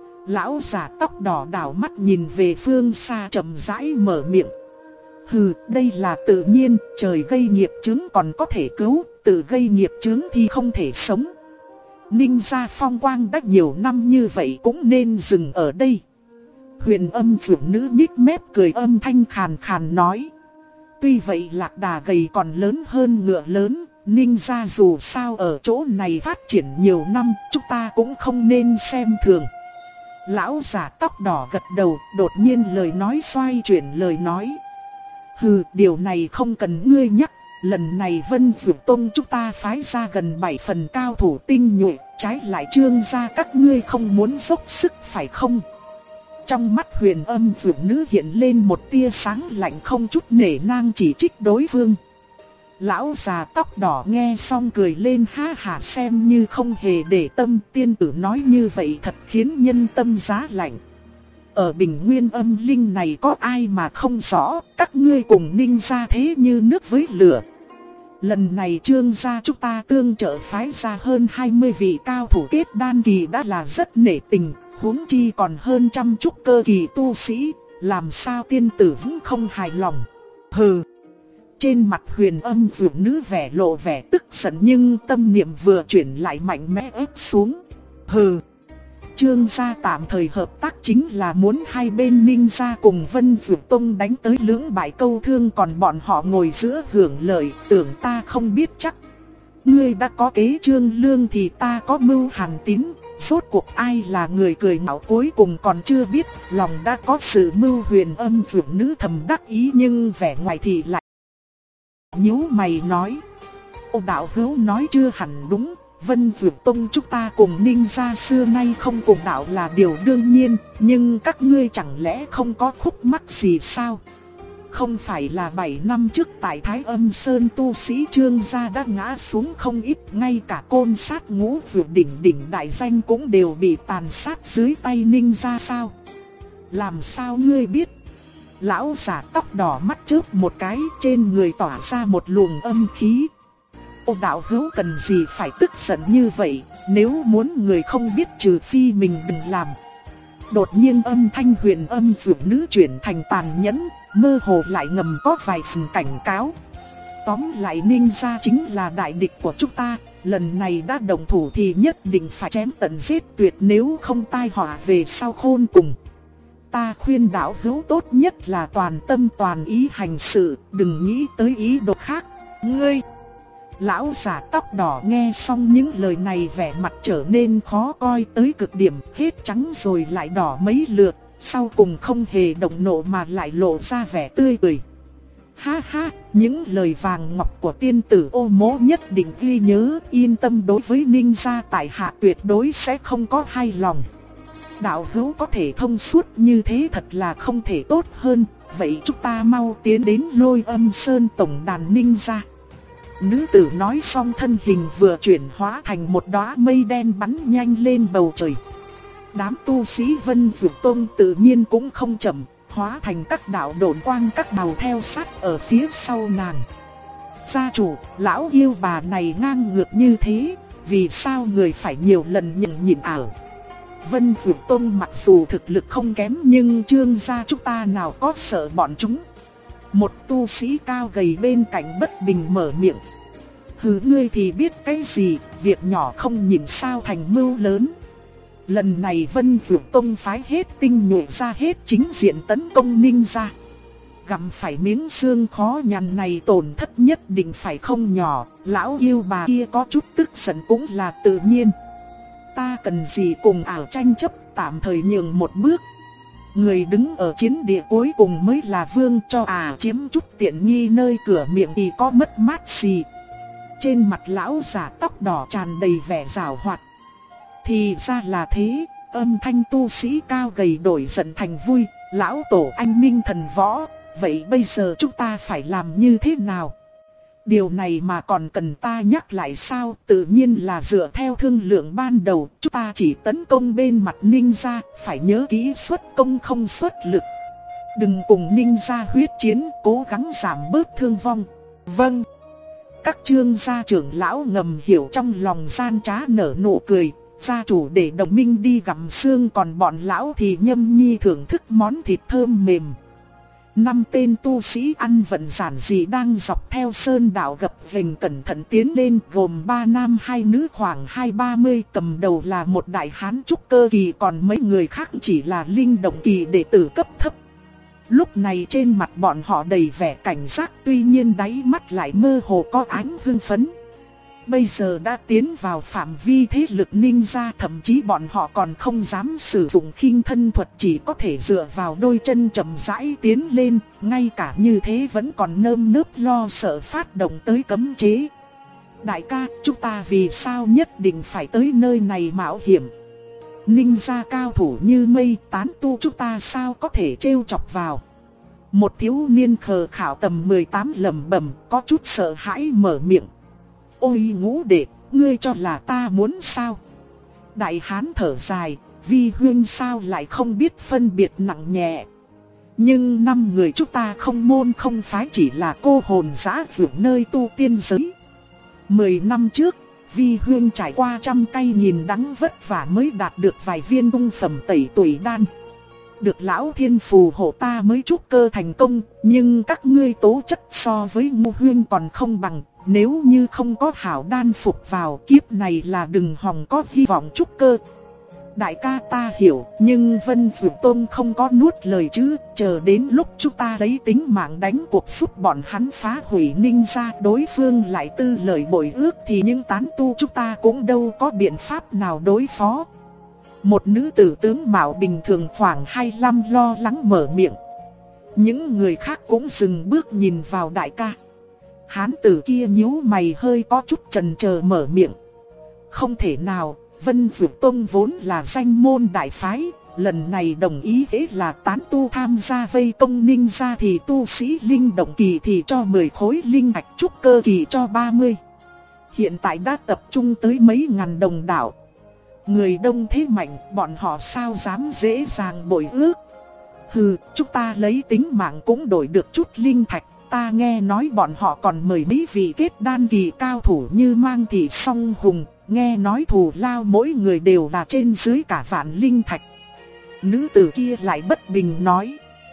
Speaker 1: Lão giả tóc đỏ đảo mắt nhìn về phương xa chậm rãi mở miệng. Hừ, đây là tự nhiên, trời gây nghiệp chướng còn có thể cứu, tự gây nghiệp chướng thì không thể sống. Ninh gia phong quang đã nhiều năm như vậy cũng nên dừng ở đây. Huyền Âm Dược Nữ nhích mép cười, âm thanh khàn khàn nói. Tuy vậy lạc đà gầy còn lớn hơn ngựa lớn, Ninh gia dù sao ở chỗ này phát triển nhiều năm, chúng ta cũng không nên xem thường. Lão giả tóc đỏ gật đầu, đột nhiên lời nói xoay chuyển lời nói. Hừ, điều này không cần ngươi nhắc, Lần này Vân Dược Tông chúng ta phái ra gần 7 phần cao thủ tinh nhuệ, trái lại Trương gia các ngươi không muốn dốc sức phải không? Trong mắt Huyền Âm Dược Nữ hiện lên một tia sáng lạnh không chút nể nang chỉ trích đối phương. Lão già tóc đỏ nghe xong cười lên ha hả xem như không hề để tâm, tiên tử nói như vậy thật khiến nhân tâm giá lạnh. Ở Bình Nguyên Âm Linh này có ai mà không rõ, các ngươi cùng Ninh gia thế như nước với lửa. Lần này Trương gia chúng ta tương trợ phái ra hơn 20 vị cao thủ kết đan kỳ đã là rất nể tình, huống chi còn hơn trăm trúc cơ kỳ tu sĩ, làm sao tiên tử vẫn không hài lòng. Hừ. Trên mặt Huyền Âm Dược Nữ vẻ lộ vẻ tức giận nhưng tâm niệm vừa chuyển lại mạnh mẽ ép xuống. Hừ. Trương gia tạm thời hợp tác chính là muốn hai bên Ninh gia cùng Vân Dược Tông đánh tới lưỡng bại câu thương, còn bọn họ ngồi giữa hưởng lợi, tưởng ta không biết chắc. Ngươi đã có kế Trương Lương thì ta có mưu Hàn Tín, rốt cuộc ai là người cười nhạo cuối cùng còn chưa biết, lòng đã có sự mưu. Huyền Âm Dược Nữ thầm đắc ý nhưng vẻ ngoài thì lại nhíu mày nói: Ô đạo hữu nói chưa hẳn đúng. Vân Dược Tông chúng ta cùng Ninh gia xưa nay không cùng đạo là điều đương nhiên, nhưng các ngươi chẳng lẽ không có khúc mắc gì sao? Không phải là 7 năm trước tại Thái Âm Sơn tu sĩ Trương gia đã ngã xuống không ít, ngay cả Côn Sát Ngũ Dược đỉnh đại danh cũng đều bị tàn sát dưới tay Ninh gia sao? Làm sao ngươi biết? Lão giả tóc đỏ mắt chớp một cái, trên người tỏa ra một luồng âm khí. Ô đạo hữu cần gì phải tức giận như vậy, nếu muốn người không biết trừ phi mình đừng làm. Đột nhiên âm thanh Huyền Âm Dược Nữ chuyển thành tàn nhẫn, mơ hồ lại ngầm có vài phần cảnh cáo. Tóm lại Ninh gia chính là đại địch của chúng ta, lần này đã đồng thủ thì nhất định phải chém tận giết tuyệt, nếu không tai họa về sau khôn cùng. Ta khuyên đạo hữu tốt nhất là toàn tâm toàn ý hành sự, đừng nghĩ tới ý đồ khác. Ngươi! Lão giả tóc đỏ nghe xong những lời này vẻ mặt trở nên khó coi tới cực điểm, hết trắng rồi lại đỏ mấy lượt, sau cùng không hề động nộ mà lại lộ ra vẻ tươi cười. Ha ha, những lời vàng ngọc của tiên tử Ô Mỗ nhất định ghi nhớ, yên tâm, đối với Ninh gia tại hạ tuyệt đối sẽ không có hai lòng. Đạo hữu có thể thông suốt như thế thật là không thể tốt hơn, vậy chúng ta mau tiến đến Lôi Âm Sơn tổng đàn Ninh gia. Nữ tử nói xong thân hình vừa chuyển hóa thành một đóa mây đen bắn nhanh lên bầu trời. Đám tu sĩ Vân Dược Tông tự nhiên cũng không chậm, hóa thành các đạo độn quang các màu theo sát ở phía sau nàng. Gia chủ, lão yêu bà này ngang ngược như thế, vì sao người phải nhiều lần nhẫn nhịn ảo? Vân Dược Tông mặc dù thực lực không kém nhưng Trương gia chúng ta nào có sợ bọn chúng. Một tu sĩ cao gầy bên cạnh bất bình mở miệng. Hừ, ngươi thì biết cái gì, việc nhỏ không nhìn sao thành mưu lớn. Lần này Vân Dược Tông phái hết tinh nhuệ ra hết chính diện tấn công Ninh gia. Gặm phải miếng xương khó nhằn này tổn thất nhất định phải không nhỏ, lão yêu bà kia có chút tức giận cũng là tự nhiên. Ta cần gì cùng ảo tranh chấp, tạm thời nhường một bước. Người đứng ở chiến địa cuối cùng mới là vương, cho chiếm chút tiện nghi nơi cửa miệng thì có mất mát gì. Trên mặt lão giả tóc đỏ tràn đầy vẻ giảo hoạt. Thì ra là thế, âm thanh tu sĩ cao gầy đổi giận thành vui. Lão tổ anh minh thần võ, vậy bây giờ chúng ta phải làm như thế nào? Điều này mà còn cần ta nhắc lại sao? Tự nhiên là dựa theo thương lượng ban đầu, chúng ta chỉ tấn công bên mặt Ninh gia, phải nhớ kỹ xuất công không xuất lực. Đừng cùng Ninh gia huyết chiến, cố gắng giảm bớt thương vong. Vâng. Các Trương gia trưởng lão ngầm hiểu, trong lòng gian trá nở nụ cười. Gia chủ để đồng minh đi gặm xương, còn bọn lão thì nhâm nhi thưởng thức món thịt thơm mềm. 5 tên tu sĩ ăn vận giản dị đang dọc theo sơn đạo gập ghềnh cẩn thận tiến lên, gồm 3 nam 2 nữ khoảng 20-30, cầm đầu là một đại hán trúc cơ kỳ, còn mấy người khác chỉ là linh động kỳ đệ tử cấp thấp. Lúc này trên mặt bọn họ đầy vẻ cảnh giác, tuy nhiên đáy mắt lại mơ hồ có ánh hưng phấn. bây giờ đã tiến vào phạm vi thế lực ninja, thậm chí bọn họ còn không dám sử dụng khinh thân thuật, chỉ có thể dựa vào đôi chân chậm rãi tiến lên, ngay cả như thế vẫn còn nơm nớp lo sợ phát động tới cấm chế. Đại ca, chúng ta vì sao nhất định phải tới nơi này mạo hiểm? Ninja cao thủ như mây, tán tu chúng ta sao có thể trêu chọc vào? Một thiếu niên khờ khảo tầm 18 lẩm bẩm, có chút sợ hãi mở miệng. Ôi Ngũ đệ, ngươi cho là ta muốn sao? Đại hán thở dài, Vi huynh sao lại không biết phân biệt nặng nhẹ? Nhưng 5 người chúng ta không môn không phái chỉ là cô hồn dã dưỡng nơi tu tiên giới. 10 năm trước, Vi huynh trải qua trăm cay nghìn đắng vất vả mới đạt được vài viên ung phẩm tẩy tuổi đan. Được lão thiên phù hộ ta mới trúc cơ thành công, nhưng các ngươi tố chất so với Ngũ huynh còn không bằng. Nếu như không có hảo đan phục vào, kiếp này là đừng hòng có hy vọng trúc cơ. Đại ca ta hiểu, nhưng Vân Dược Tôn không có nuốt lời chứ, chờ đến lúc chúng ta lấy tính mạng đánh cuộc giúp bọn hắn phá hủy ninja, đối phương lại tư lời bội ước thì những tán tu chúng ta cũng đâu có biện pháp nào đối phó. Một nữ tử tướng mạo bình thường khoảng 25 lo lắng mở miệng. Những người khác cũng dừng bước nhìn vào đại ca. Hán tử kia nhíu mày hơi có chút chần chờ mở miệng. Không thể nào, Vân Dược Tông vốn là danh môn đại phái, lần này đồng ý hễ là tán tu tham gia vây công ninja thì tu sĩ linh động kỳ thì cho 10 khối linh thạch, trúc cơ kỳ cho 30. Hiện tại đã tập trung tới mấy ngàn đồng đạo. Người đông thế mạnh, bọn họ sao dám dễ dàng bội ước. Hừ, chúng ta lấy tính mạng cũng đổi được chút linh thạch. Ta nghe nói bọn họ còn mời mấy vị kết đan kỳ cao thủ như Mang Thị Song Hùng, nghe nói thù lao mỗi người đều là trên dưới cả vạn linh thạch. Nữ tử kia lại bất bình nói.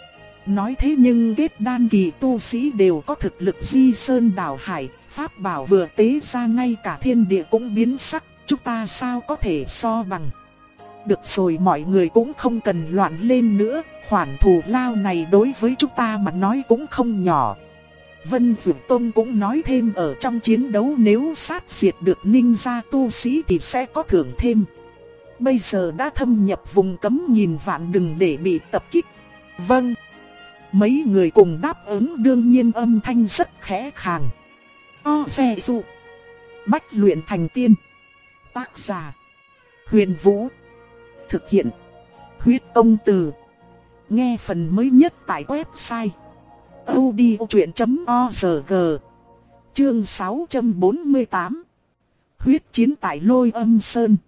Speaker 1: Nói thế nhưng kết đan kỳ tu sĩ đều có thực lực di sơn đảo hải, pháp bảo vừa tế ra ngay cả thiên địa cũng biến sắc, chúng ta sao có thể so bằng. Được rồi, mọi người cũng không cần loạn lên nữa, khoản thù lao này đối với chúng ta mà nói cũng không nhỏ. Vân Dược Tôn cũng nói thêm, ở trong chiến đấu nếu sát diệt được ninja tu sĩ thì sẽ có thưởng thêm. Bây giờ đã thâm nhập vùng cấm nghìn vạn, đừng để bị tập kích. Vâng. Mấy người cùng đáp ứng, đương nhiên âm thanh rất khẽ khàng. Xe dụ. Bách luyện thành tiên. Tác giả: Huyền Vũ. Thực hiện: Huyết Công Từ. Nghe phần mới nhất tại website audiochuyện.org. Chương 648. Huyết chiến tại Lôi Âm Sơn.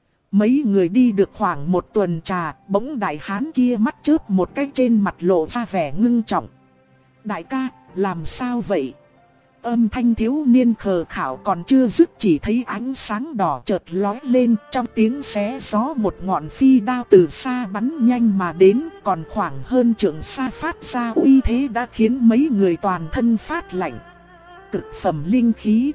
Speaker 1: Mấy người đi được khoảng một tuần trà, bỗng đại hán kia mắt chớp một cái, trên mặt lộ ra vẻ ngưng trọng. Đại ca, làm sao vậy? Âm thanh thiếu niên khờ khảo còn chưa dứt, chỉ thấy ánh sáng đỏ chợt lóe lên, trong tiếng xé gió một ngọn phi đao từ xa bắn nhanh mà đến, còn khoảng hơn trượng xa phát ra uy thế đã khiến mấy người toàn thân phát lạnh. Cực phẩm linh khí.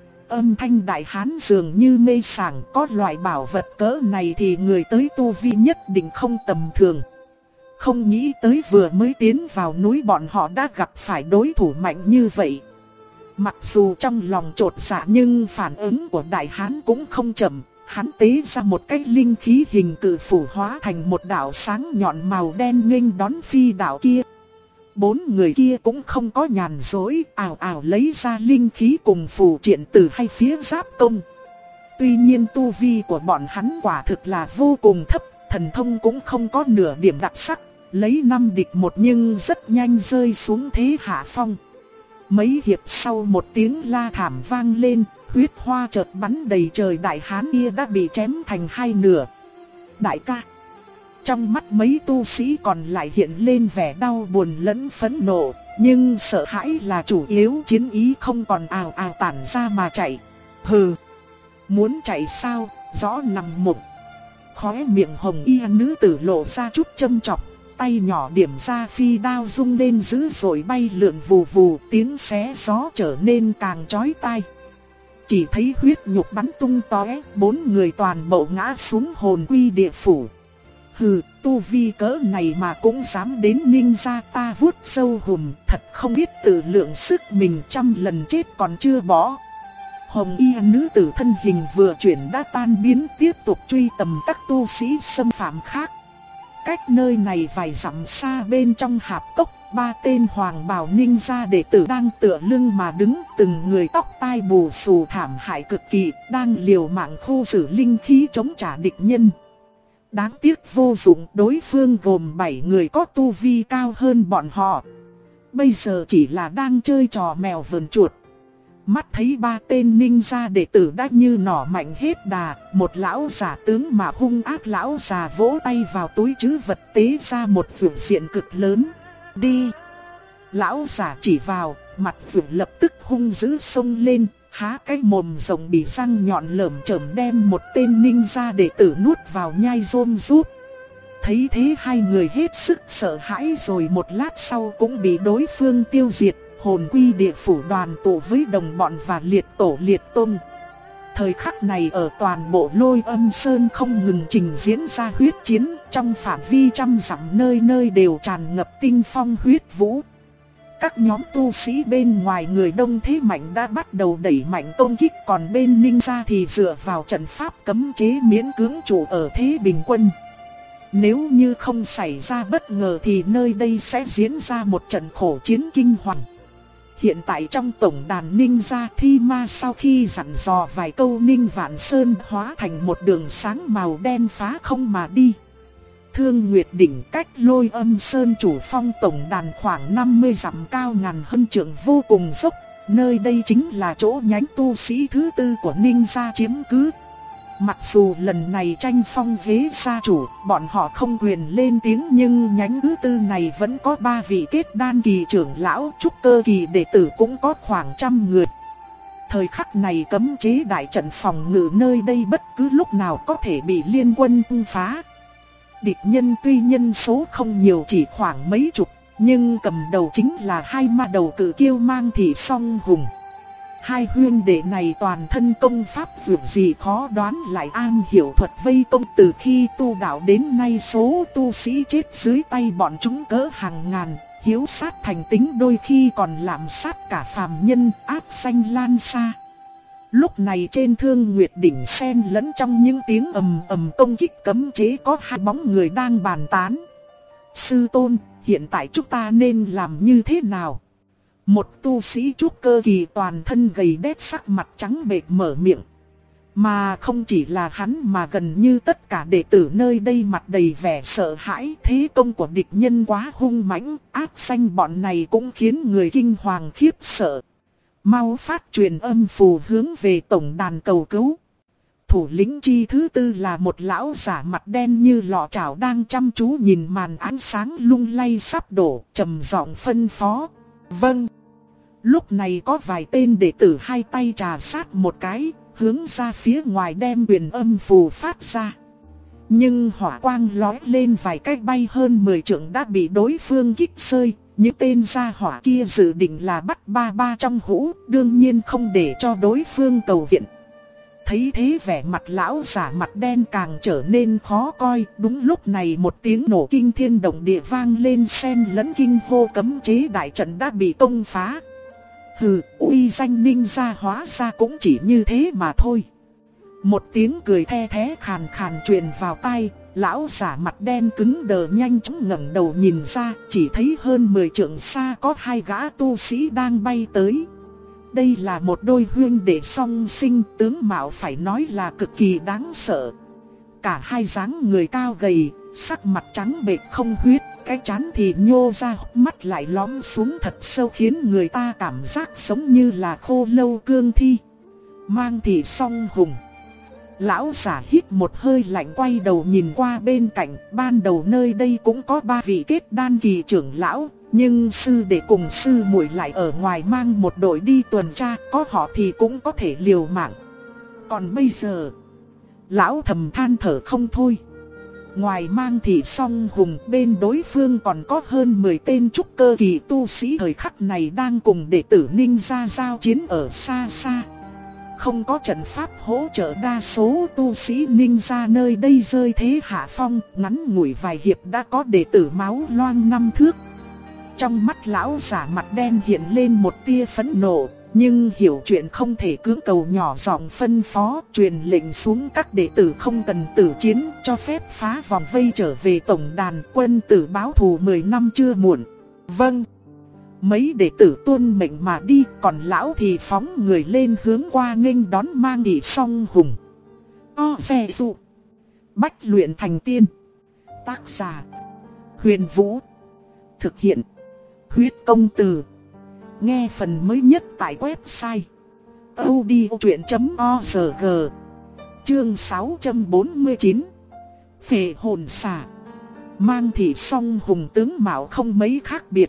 Speaker 1: Âm thanh đại hán dường như mê sảng, có loại bảo vật cỡ này thì người tới tu vi nhất định không tầm thường. Không nghĩ tới vừa mới tiến vào núi bọn họ đã gặp phải đối thủ mạnh như vậy. Mặc dù trong lòng chột dạ nhưng phản ứng của đại hán cũng không chậm, hắn tế ra một cái linh khí hình cự phủ hóa thành một đạo sáng nhọn màu đen nghênh đón phi đạo kia. 4 người kia cũng không có nhàn rỗi, ào ào lấy ra linh khí cùng phù triện từ hai phía giáp công. Tuy nhiên tu vi của bọn hắn quả thực là vô cùng thấp, thần thông cũng không có nửa điểm đặc sắc, lấy 5 địch 1 nhưng rất nhanh rơi xuống thế hạ phong. Mấy hiệp sau một tiếng la thảm vang lên, huyết hoa chợt bắn đầy trời, đại hán kia đã bị chém thành hai nửa. Đại ca. Trong mắt mấy tu sĩ còn lại hiện lên vẻ đau buồn lẫn phẫn nộ, nhưng sợ hãi là chủ yếu, chiến ý không còn ào ào tản ra mà chạy. Hừ, muốn chạy sao, rõ nằm mộng. Khóe miệng hồng y nữ tử lộ ra chút châm chọc, tay nhỏ điểm ra phi đao rung lên dữ dội bay lượn vù vù, tiếng xé gió trở nên càng chói tai. Chỉ thấy huyết nhục bắn tung tóe, 4 người toàn bộ ngã xuống hồn quy địa phủ. Hừ, tu vi cỡ này mà cũng dám đến ninja, ta vuốt sâu hùm, thật không biết tự lượng sức mình, 100 lần chết còn chưa bỏ. Hồng y nữ tử thân hình vừa chuyển đã tan biến, tiếp tục truy tầm các tu sĩ xâm phạm khác. Cách nơi này vài dặm xa bên trong hạp cốc, 3 tên hoàng bào ninja đệ tử đang tựa lưng mà đứng, từng người tóc tai bù xù thảm hại cực kỳ, đang liều mạng khu xử linh khí chống trả địch nhân. Đáng tiếc vô dụng, đối phương gồm 7 người có tu vi cao hơn bọn họ. Bây giờ chỉ là đang chơi trò mèo vờn chuột. Mắt thấy 3 tên ninja đệ tử đã như nỏ mạnh hết đà, một lão già tướng mà hung ác lão già vỗ tay vào túi trữ vật tế ra một vượt diện cực lớn. Đi! Lão già chỉ vào, mặt vượt lập tức hung dữ xông lên, há cái mồm rộng bị răng nhọn lởm chởm đem một tên ninja đệ tử nuốt vào nhai rôm rúp. Thấy thế hai người hết sức sợ hãi, rồi một lát sau cũng bị đối phương tiêu diệt, hồn quy địa phủ đoàn tụ với đồng bọn và liệt tổ liệt tông. Thời khắc này ở toàn bộ Lôi Âm Sơn không ngừng trình diễn ra huyết chiến, trong phạm vi trăm dặm nơi nơi đều tràn ngập tinh phong huyết vũ. Các nhóm tu sĩ bên ngoài người đông thế mạnh đã bắt đầu đẩy mạnh công kích, còn bên ninja thì dựa vào trận pháp cấm chế miễn cưỡng trụ ở thế bình quân. Nếu như không xảy ra bất ngờ thì nơi đây sẽ diễn ra một trận khổ chiến kinh hoàng. Hiện tại trong tổng đàn ninja, Thi Ma sau khi dặn dò vài câu, Ninh Vạn Sơn hóa thành một đường sáng màu đen phá không mà đi. Thương Nguyệt đỉnh cách Lôi Âm Sơn chủ phong tổng đàn khoảng 50 dặm, cao ngàn hơn trượng, vô cùng dốc. Nơi đây chính là chỗ nhánh tu sĩ thứ 4 của ninja chiếm cứ. Mặc dù lần này tranh phong ghế gia chủ, bọn họ không quyền lên tiếng, nhưng nhánh thứ 4 này vẫn có 3 vị kết đan kỳ trưởng lão, trúc cơ kỳ đệ tử cũng có khoảng 100 người. Thời khắc này cấm chế đại trận phòng ngự nơi đây bất cứ lúc nào có thể bị liên quân tung phá. Địch nhân tuy nhân số không nhiều, chỉ khoảng mấy chục, nhưng cầm đầu chính là 2 ma đầu cự kiêu Mang Thị Song Hùng. Hai huynh đệ này toàn thân công pháp vượt gì khó đoán, lại am hiểu thuật vây công, từ khi tu đạo đến nay số tu sĩ chết dưới tay bọn chúng cỡ hàng ngàn, hiếu sát thành tính, đôi khi còn lạm sát cả phàm nhân, ác danh lan xa. Lúc này trên Thương Nguyệt đỉnh xen lẫn trong những tiếng ầm ầm công kích cấm chế, có 2 bóng người đang bàn tán. Sư tôn, hiện tại chúng ta nên làm như thế nào? Một tu sĩ trúc cơ kỳ toàn thân gầy đét, sắc mặt trắng bệch mở miệng. Mà không chỉ là hắn mà gần như tất cả đệ tử nơi đây mặt đầy vẻ sợ hãi. Thế công của địch nhân quá hung mãnh, ác danh bọn này cũng khiến người kinh hoàng khiếp sợ. Mau phát truyền âm phù hướng về tổng đàn cầu cứu. Thủ lĩnh chi thứ 4 là một lão giả mặt đen như lọ chảo đang chăm chú nhìn màn ánh sáng lung lay sắp đổ, trầm giọng phân phó. Vâng. Lúc này có vài tên đệ tử hai tay trà sát một cái, hướng ra phía ngoài đem truyền âm phù phát ra. Nhưng hỏa quang lóe lên vài cách bay hơn 10 trượng đã bị đối phương kích rơi. Những tên gia hỏa kia dự định là bắt ba trong hũ, đương nhiên không để cho đối phương cầu viện. Thấy thế vẻ mặt lão giả mặt đen càng trở nên khó coi. Đúng lúc này một tiếng nổ kinh thiên động địa vang lên, xen lẫn kinh hô cấm chế đại trận đã bị công phá. Hừ, uy danh ninja hóa ra cũng chỉ như thế mà thôi. Một tiếng cười the thé khàn khàn truyền vào tai. Lão giả mặt đen cứng đờ nhanh chóng ngẩng đầu nhìn ra, chỉ thấy hơn 10 trượng xa có 2 gã tu sĩ đang bay tới. Đây là một đôi huynh đệ song sinh, tướng mạo phải nói là cực kỳ đáng sợ. Cả hai dáng người cao gầy, sắc mặt trắng bệch không huyết, cái trán thì nhô ra, mắt lại lõm xuống thật sâu khiến người ta cảm giác giống như là khô lâu cương thi. Mang Thị Song Hùng. Lão giả hít một hơi lạnh, quay đầu nhìn qua bên cạnh. Ban đầu nơi đây cũng có 3 vị kết đan kỳ trưởng lão, nhưng sư đệ cùng sư muội lại ở ngoài mang một đội đi tuần tra, có họ thì cũng có thể liều mạng. Còn bây giờ, lão thầm than thở không thôi. Ngoài Mang Thị Song Hùng, bên đối phương còn có hơn 10 tên trúc cơ kỳ tu sĩ thời khắc này đang cùng đệ tử ninja giao chiến ở xa xa. Không có trận pháp hỗ trợ, đa số tu sĩ ninja nơi đây rơi thế hạ phong, ngắn ngủi vài hiệp đã có đệ tử máu loang 5 thước. Trong mắt lão giả mặt đen hiện lên một tia phẫn nộ, Nhưng hiểu chuyện không thể cưỡng cầu, nhỏ giọng phân phó, truyền lệnh xuống các đệ tử không cần tử chiến, cho phép phá vòng vây trở về tổng đàn, quân tử báo thù 10 năm chưa muộn. Vâng. Mấy đệ tử tuân mệnh mà đi, còn lão thì phóng người lên hướng qua nghênh đón Mang Thị Song Hùng. Xe dụ. Bách luyện thành tiên. Tác giả: Huyền Vũ. Thực hiện: Huyết Công Từ. Nghe phần mới nhất tại website audiochuyện.org. Chương 649. Phệ hồn xà. Mang Thị Song Hùng tướng mạo không mấy khác biệt.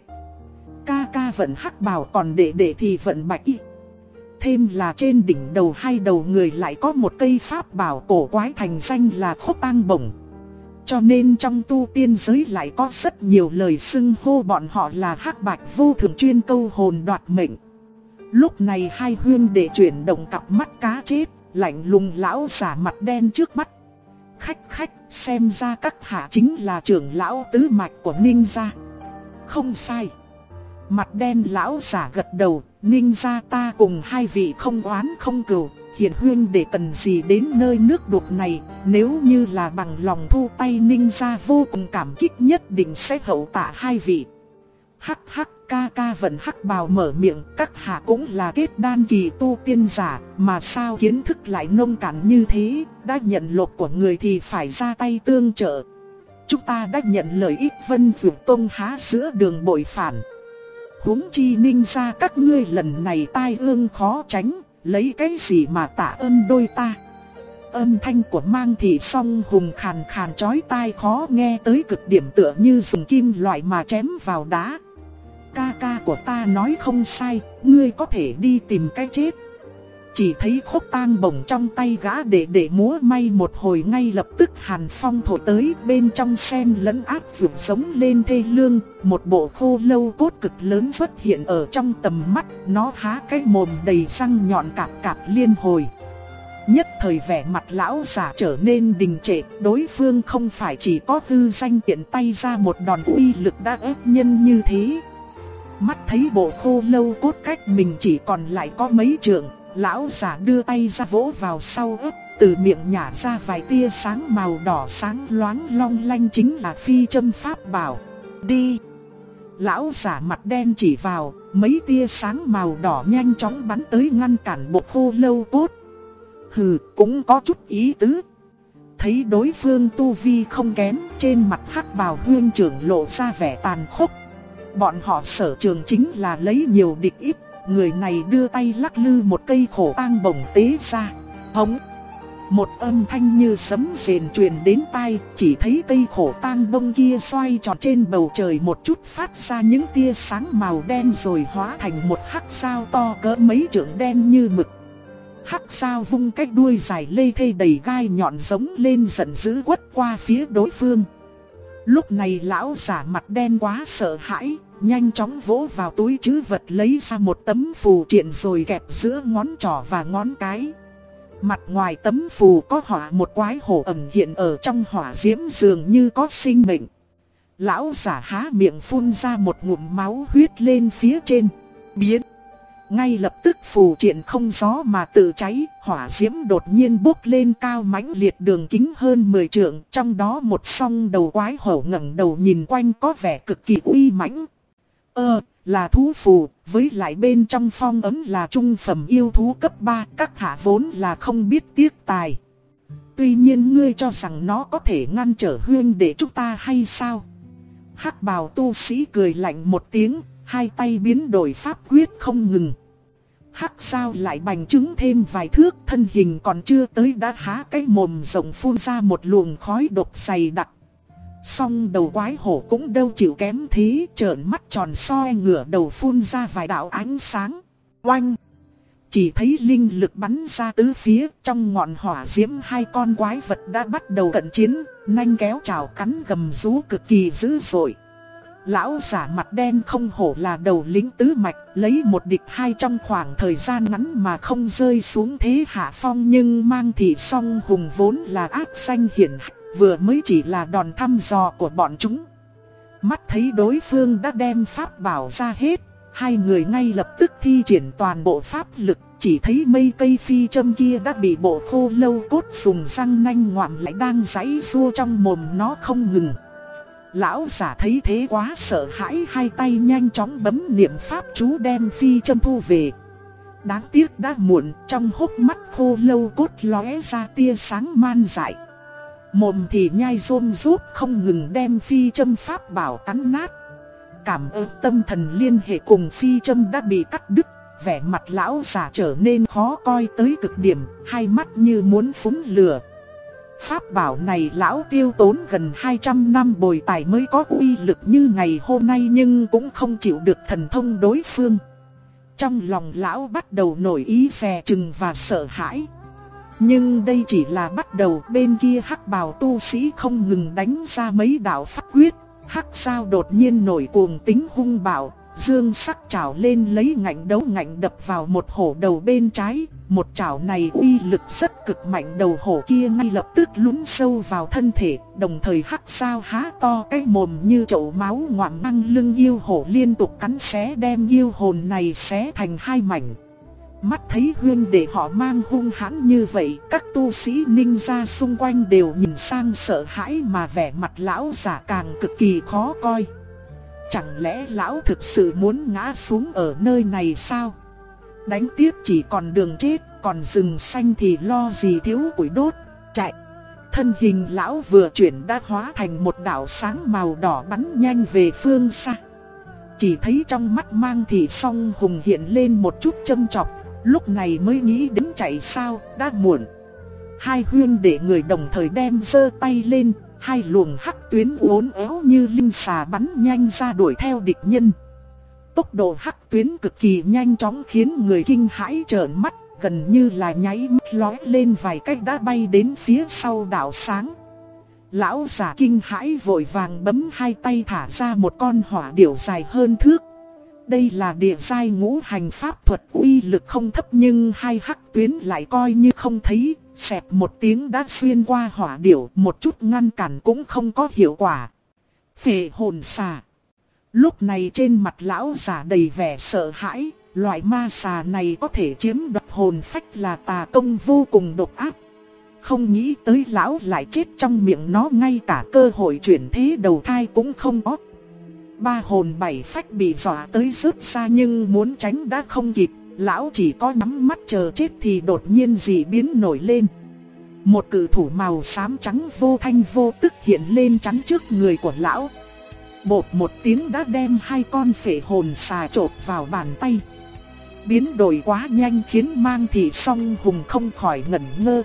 Speaker 1: Ca ca vận hắc bào, còn đệ đệ thì vận bạch y. Thêm là trên đỉnh đầu hai đầu người lại có một cây pháp bảo cổ quái thành danh là Khốc Tang Bổng. Cho nên trong tu tiên giới lại có rất nhiều lời xưng hô bọn họ là hắc bạch vô thường, chuyên câu hồn đoạt mệnh. Lúc này hai huynh đệ chuyển động cặp mắt cá chết, lạnh lùng lão giả mặt đen trước mắt. Khách, xem ra các hạ chính là trưởng lão tứ mạch của Ninh gia. Không sai. Mặt đen lão giả gật đầu, Ninh gia ta cùng hai vị không oán không cừu, hiện huynh để cần gì đến nơi nước đục này, nếu như là bằng lòng thu tay Ninh gia vô cùng cảm kích, nhất định sẽ hậu tạ hai vị. Hắc, ca ca vận hắc bào mở miệng, các hạ cũng là kết đan kỳ tu tiên giả, mà sao kiến thức lại nông cạn như thế, đã nhận lộc của người thì phải ra tay tương trợ. Chúng ta đã nhận lợi ích Vân Dược Tông há giữa đường bội phản. Huống chi Ninh gia các ngươi lần này tai ương khó tránh, lấy cái gì mà tạ ơn đôi ta. Âm thanh của Mang Thị Song Hùng khàn khàn chói tai khó nghe tới cực điểm, tựa như dùng kim loại mà chém vào đá. Ca ca của ta nói không sai, ngươi có thể đi tìm cái chết. Chỉ thấy Khốc Tang Bổng trong tay gã để múa may một hồi, ngay lập tức hàn phong thổi tới, bên trong sen lẫn ác vượt giống lên thê lương. Một bộ khô lâu cốt cực lớn xuất hiện ở trong tầm mắt, nó há cái mồm đầy răng nhọn cạp liên hồi. Nhất thời vẻ mặt lão giả trở nên đình trệ, đối phương không phải chỉ có hư danh tiện tay ra một đòn uy lực đã ép nhân như thế. Mắt thấy bộ khô lâu cốt cách mình chỉ còn lại có mấy trượng, lão giả đưa tay ra vỗ vào sau ớt, từ miệng nhả ra vài tia sáng màu đỏ sáng loáng long lanh, chính là phi châm pháp bảo. Đi! Lão giả mặt đen chỉ vào, mấy tia sáng màu đỏ nhanh chóng bắn tới ngăn cản bộ khô lâu cốt. Hừ, cũng có chút ý tứ. Thấy đối phương tu vi không kém, trên mặt hắc bào huynh trưởng lộ ra vẻ tàn khốc. Bọn họ sở trường chính là lấy nhiều địch ít. Người này đưa tay lắc lư một cây Khổ Tang Bổng tế ra. Hống! Một âm thanh như sấm rền truyền đến tai, chỉ thấy cây Khổ Tang Bông kia xoay tròn trên bầu trời một chút, phát ra những tia sáng màu đen rồi hóa thành một hắc sao to cỡ mấy trượng đen như mực. Hắc sao vung cái đuôi dài lê thê đầy gai nhọn giống lên, giận dữ quất qua phía đối phương. Lúc này lão giả mặt đen quá sợ hãi, nhanh chóng vỗ vào túi trữ vật lấy ra một tấm phù triện rồi kẹp giữa ngón trỏ và ngón cái. Mặt ngoài tấm phù có họa một quái hổ ẩn hiện ở trong hỏa diễm, dường như có sinh mệnh. Lão giả há miệng phun ra một ngụm máu huyết lên phía trên, biến. Ngay lập tức phù triện không gió mà tự cháy, hỏa diễm đột nhiên bốc lên cao mãnh liệt, đường kính hơn 10 trượng, trong đó một song đầu quái hổ ngẩng đầu nhìn quanh có vẻ cực kỳ uy mãnh. Là thú phù, với lại bên trong phong ấn là trung phẩm yêu thú cấp 3, các hạ vốn là không biết tiếc tài. Tuy nhiên ngươi cho rằng nó có thể ngăn trở huynh đệ chúng ta hay sao? Hắc bào tu sĩ cười lạnh một tiếng, hai tay biến đổi pháp quyết không ngừng. Hắc sao lại bành trướng thêm vài thước, thân hình còn chưa tới đã há cái mồm rộng phun ra một luồng khói độc dày đặc. Song đầu quái hổ cũng đâu chịu kém thế, trợn mắt tròn soi ngửa đầu phun ra vài đạo ánh sáng. Oanh! Chỉ thấy linh lực bắn ra tứ phía, trong ngọn hỏa diễm hai con quái vật đã bắt đầu cận chiến, nanh kéo chảo cắn gầm rú cực kỳ dữ dội. Lão giả mặt đen không hổ là đầu lĩnh tứ mạch, lấy một địch hai trong khoảng thời gian ngắn mà không rơi xuống thế hạ phong, nhưng Mang Thị Song Hùng vốn là ác danh hiển hách, vừa mới chỉ là đòn thăm dò của bọn chúng. Mắt thấy đối phương đã đem pháp bảo ra hết, Hai người ngay lập tức thi triển toàn bộ pháp lực, chỉ thấy mây cây phi châm kia đã bị bộ khô lâu cốt dùng răng nanh ngoạm lại đang giãy giụa trong mồm nó không ngừng. Lão giả thấy thế quá sợ hãi, hai tay nhanh chóng bấm niệm pháp chú đem phi châm thu về. Đáng tiếc đã muộn, trong hốc mắt khô lâu cốt lóe ra tia sáng man dại. Mồm thì nhai rôm rút không ngừng đem phi châm pháp bảo cắn nát. Cảm ơn tâm thần liên hệ cùng phi châm đã bị cắt đứt, vẻ mặt lão giả trở nên khó coi tới cực điểm, hai mắt như muốn phun lửa. Pháp bảo này lão tiêu tốn gần 200 năm bồi tài mới có uy lực như ngày hôm nay, nhưng cũng không chịu được thần thông đối phương. Trong lòng lão bắt đầu nổi ý dè chừng và sợ hãi. Nhưng đây chỉ là bắt đầu, bên kia hắc bào tu sĩ không ngừng đánh ra mấy đạo pháp quyết. Hắc sao đột nhiên nổi cuồng tính hung bạo, dương sắc chảo lên lấy ngạnh đấu ngạnh đập vào một hổ đầu bên trái. Một chảo này uy lực rất cực mạnh, đầu hổ kia ngay lập tức lún sâu vào thân thể. Đồng thời hắc sao há to cái mồm như chậu máu ngoạm ngang lưng yêu hổ, liên tục cắn xé đem yêu hồn này xé thành hai mảnh. Mắt thấy huynh đệ họ mang hung hãn như vậy, các tu sĩ ninja xung quanh đều nhìn sang sợ hãi, mà vẻ mặt lão giả càng cực kỳ khó coi. Chẳng lẽ lão thực sự muốn ngã xuống ở nơi này sao? Đánh tiếp chỉ còn đường chết, còn rừng xanh thì lo gì thiếu củi đốt. Chạy! Thân hình lão vừa chuyển đã hóa thành một đạo sáng màu đỏ bắn nhanh về phương xa. Chỉ thấy trong mắt Mang Thị Song Hùng hiện lên một chút châm chọc. Lúc này mới nghĩ đến chạy sao, đã muộn. Hai huynh đệ người đồng thời đem giơ tay lên, hai luồng hắc tuyến uốn éo như linh xà bắn nhanh ra đuổi theo địch nhân. Tốc độ hắc tuyến cực kỳ nhanh chóng khiến người kinh hãi trợn mắt, gần như là nháy mắt lóe lên vài cách đã bay đến phía sau đạo sáng. Lão giả kinh hãi vội vàng bấm hai tay thả ra một con hỏa điểu dài hơn thước. Đây là địa giai ngũ hành pháp thuật, uy lực không thấp, nhưng hai hắc tuyến lại coi như không thấy, xẹt một tiếng đã xuyên qua hỏa điểu, một chút ngăn cản cũng không có hiệu quả. Phệ hồn xà. Lúc này trên mặt lão giả đầy vẻ sợ hãi, loại ma xà này có thể chiếm đoạt hồn phách là tà công vô cùng độc ác. Không nghĩ tới lão lại chết trong miệng nó, ngay cả cơ hội chuyển thế đầu thai cũng không có. Ba hồn bảy phách bị dọa tới rớt xa, nhưng muốn tránh đã không kịp. Lão chỉ có nhắm mắt chờ chết thì đột nhiên dị biến nổi lên. Một cự thủ màu xám trắng vô thanh vô tức hiện lên chắn trước người của lão. Bột một tiếng đã đem hai con phệ hồn xà chộp vào bàn tay. Biến đổi quá nhanh khiến Mang Thị Song Hùng không khỏi ngẩn ngơ.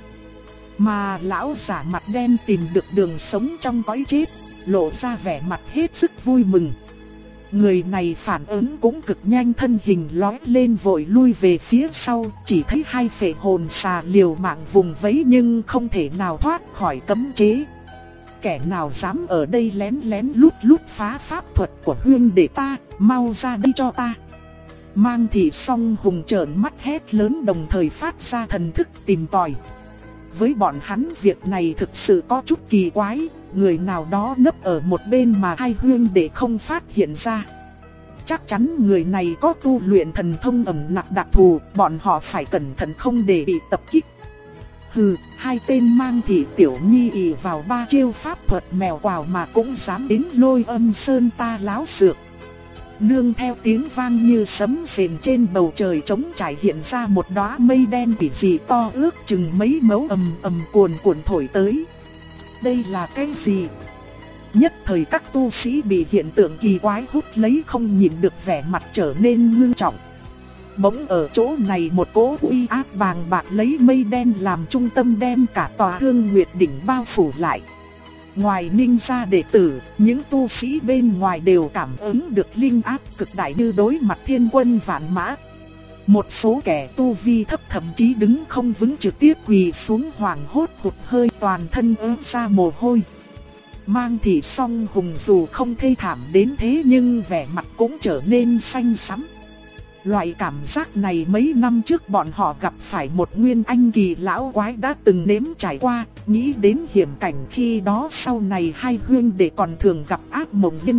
Speaker 1: Mà lão giả mặt đen tìm được đường sống trong cõi chết, lộ ra vẻ mặt hết sức vui mừng. Người này phản ứng cũng cực nhanh, thân hình lói lên vội lui về phía sau, chỉ thấy hai phệ hồn xà liều mạng vùng vẫy nhưng không thể nào thoát khỏi cấm chế. Kẻ nào dám ở đây lén lén lút lút phá pháp thuật của huynh đệ ta, mau ra đây cho ta. Mang Thị Song Hùng trợn mắt hét lớn, đồng thời phát ra thần thức tìm tòi. Với bọn hắn việc này thực sự có chút kỳ quái, người nào đó nấp ở một bên mà hai huynh đệ không phát hiện ra. Chắc chắn người này có tu luyện thần thông ẩn nặc đặc thù, bọn họ phải cẩn thận không để bị tập kích. Hừ, hai tên Mang Thị tiểu nhi ỷ vào ba chiêu pháp thuật mèo quào mà cũng dám đến Lôi Âm Sơn ta láo xược. Nương theo tiếng vang như sấm sền, trên bầu trời trống trải hiện ra một đóa mây đen kỳ dị to ước chừng mấy mẫu ầm cuồn cuộn thổi tới. Đây là cái gì? Nhất thời các tu sĩ bị hiện tượng kỳ quái hút lấy, không nhìn được, vẻ mặt trở nên ngưng trọng. Bỗng ở chỗ này một cỗ uy áp bàng bạc lấy mây đen làm trung tâm đem cả tòa Thương Nguyệt đỉnh bao phủ lại. Ngoài ninja đệ tử, những tu sĩ bên ngoài đều cảm ứng được linh áp cực đại như đối mặt thiên quân vạn mã. Một số kẻ tu vi thấp thậm chí đứng không vững trực tiếp quỳ xuống hoảng hốt hụt hơi, toàn thân ứa ra mồ hôi. Mang Thị Song Hùng dù không thê thảm đến thế nhưng vẻ mặt cũng trở nên xanh xắm. Loại cảm giác này mấy năm trước bọn họ gặp phải một nguyên anh kỳ lão quái đã từng nếm trải qua, nghĩ đến hiểm cảnh khi đó sau này hai huynh đệ còn thường gặp ác mộng liên tục,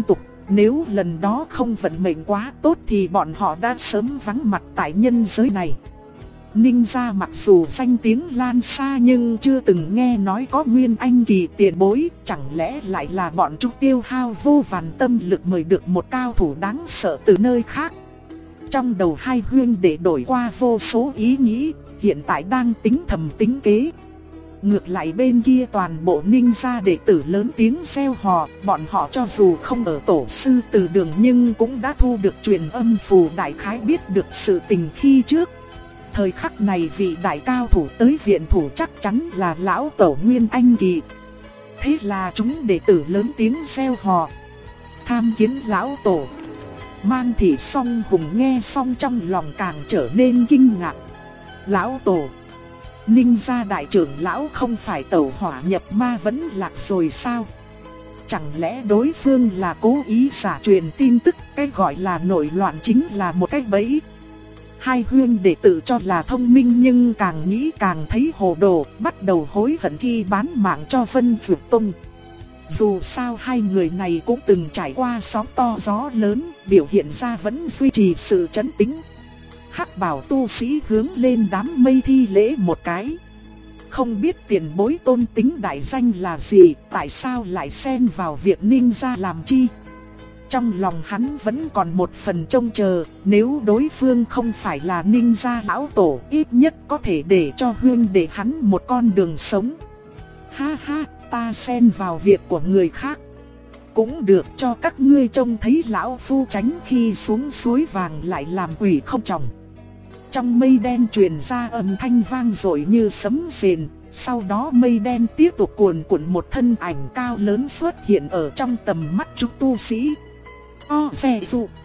Speaker 1: Nếu lần đó không vận mệnh quá tốt thì bọn họ đã sớm vắng mặt tại nhân giới này. Ninh gia mặc dù danh tiếng lan xa nhưng chưa từng nghe nói có Nguyên Anh kỳ tiền bối, chẳng lẽ lại là bọn chúng tiêu hao vô vàn tâm lực mời được một cao thủ đáng sợ từ nơi khác. Trong đầu hai huynh đệ đổi qua vô số ý nghĩ, hiện tại đang tính thầm tính kế. Ngược lại bên kia toàn bộ Ninh gia đệ tử lớn tiếng reo hò, bọn họ cho dù không ở tổ sư từ đường nhưng cũng đã thu được truyền âm phù, đại khái biết được sự tình khi trước. Thời khắc này vị đại cao thủ tới viện thủ chắc chắn là lão tổ Nguyên Anh kỳ. Thế là chúng đệ tử lớn tiếng reo hò tham kiến lão tổ. Mang Thị Song Hùng nghe xong trong lòng càng trở nên kinh ngạc. Lão tổ, Ninh gia đại trưởng lão không phải tẩu hỏa nhập ma vẫn lạc rồi sao? Chẳng lẽ đối phương là cố ý giả truyền tin tức, cái gọi là nội loạn chính là một cái bẫy? Hai huynh đệ tự cho là thông minh nhưng càng nghĩ càng thấy hồ đồ, bắt đầu hối hận khi bán mạng cho Vân Dược Tông. Dù sao hai người này cũng từng trải qua sóng to gió lớn, biểu hiện ra vẫn duy trì sự trấn tĩnh. Hắc bảo tu sĩ hướng lên đám mây thi lễ một cái. Không biết tiền bối tôn tính đại danh là gì, tại sao lại xen vào việc Ninh gia làm chi? Trong lòng hắn vẫn còn một phần trông chờ, nếu đối phương không phải là Ninh gia lão tổ, ít nhất có thể để cho huynh đệ hắn một con đường sống. Ha ha, ta xen vào việc của người khác. Cũng được, cho các ngươi trông thấy lão phu tránh khi xuống suối vàng lại làm quỷ không chồng. Trong mây đen truyền ra âm thanh vang dội như sấm rền, sau đó mây đen tiếp tục cuồn cuộn, một thân ảnh cao lớn xuất hiện ở trong tầm mắt chúng tu sĩ. O xe dụ.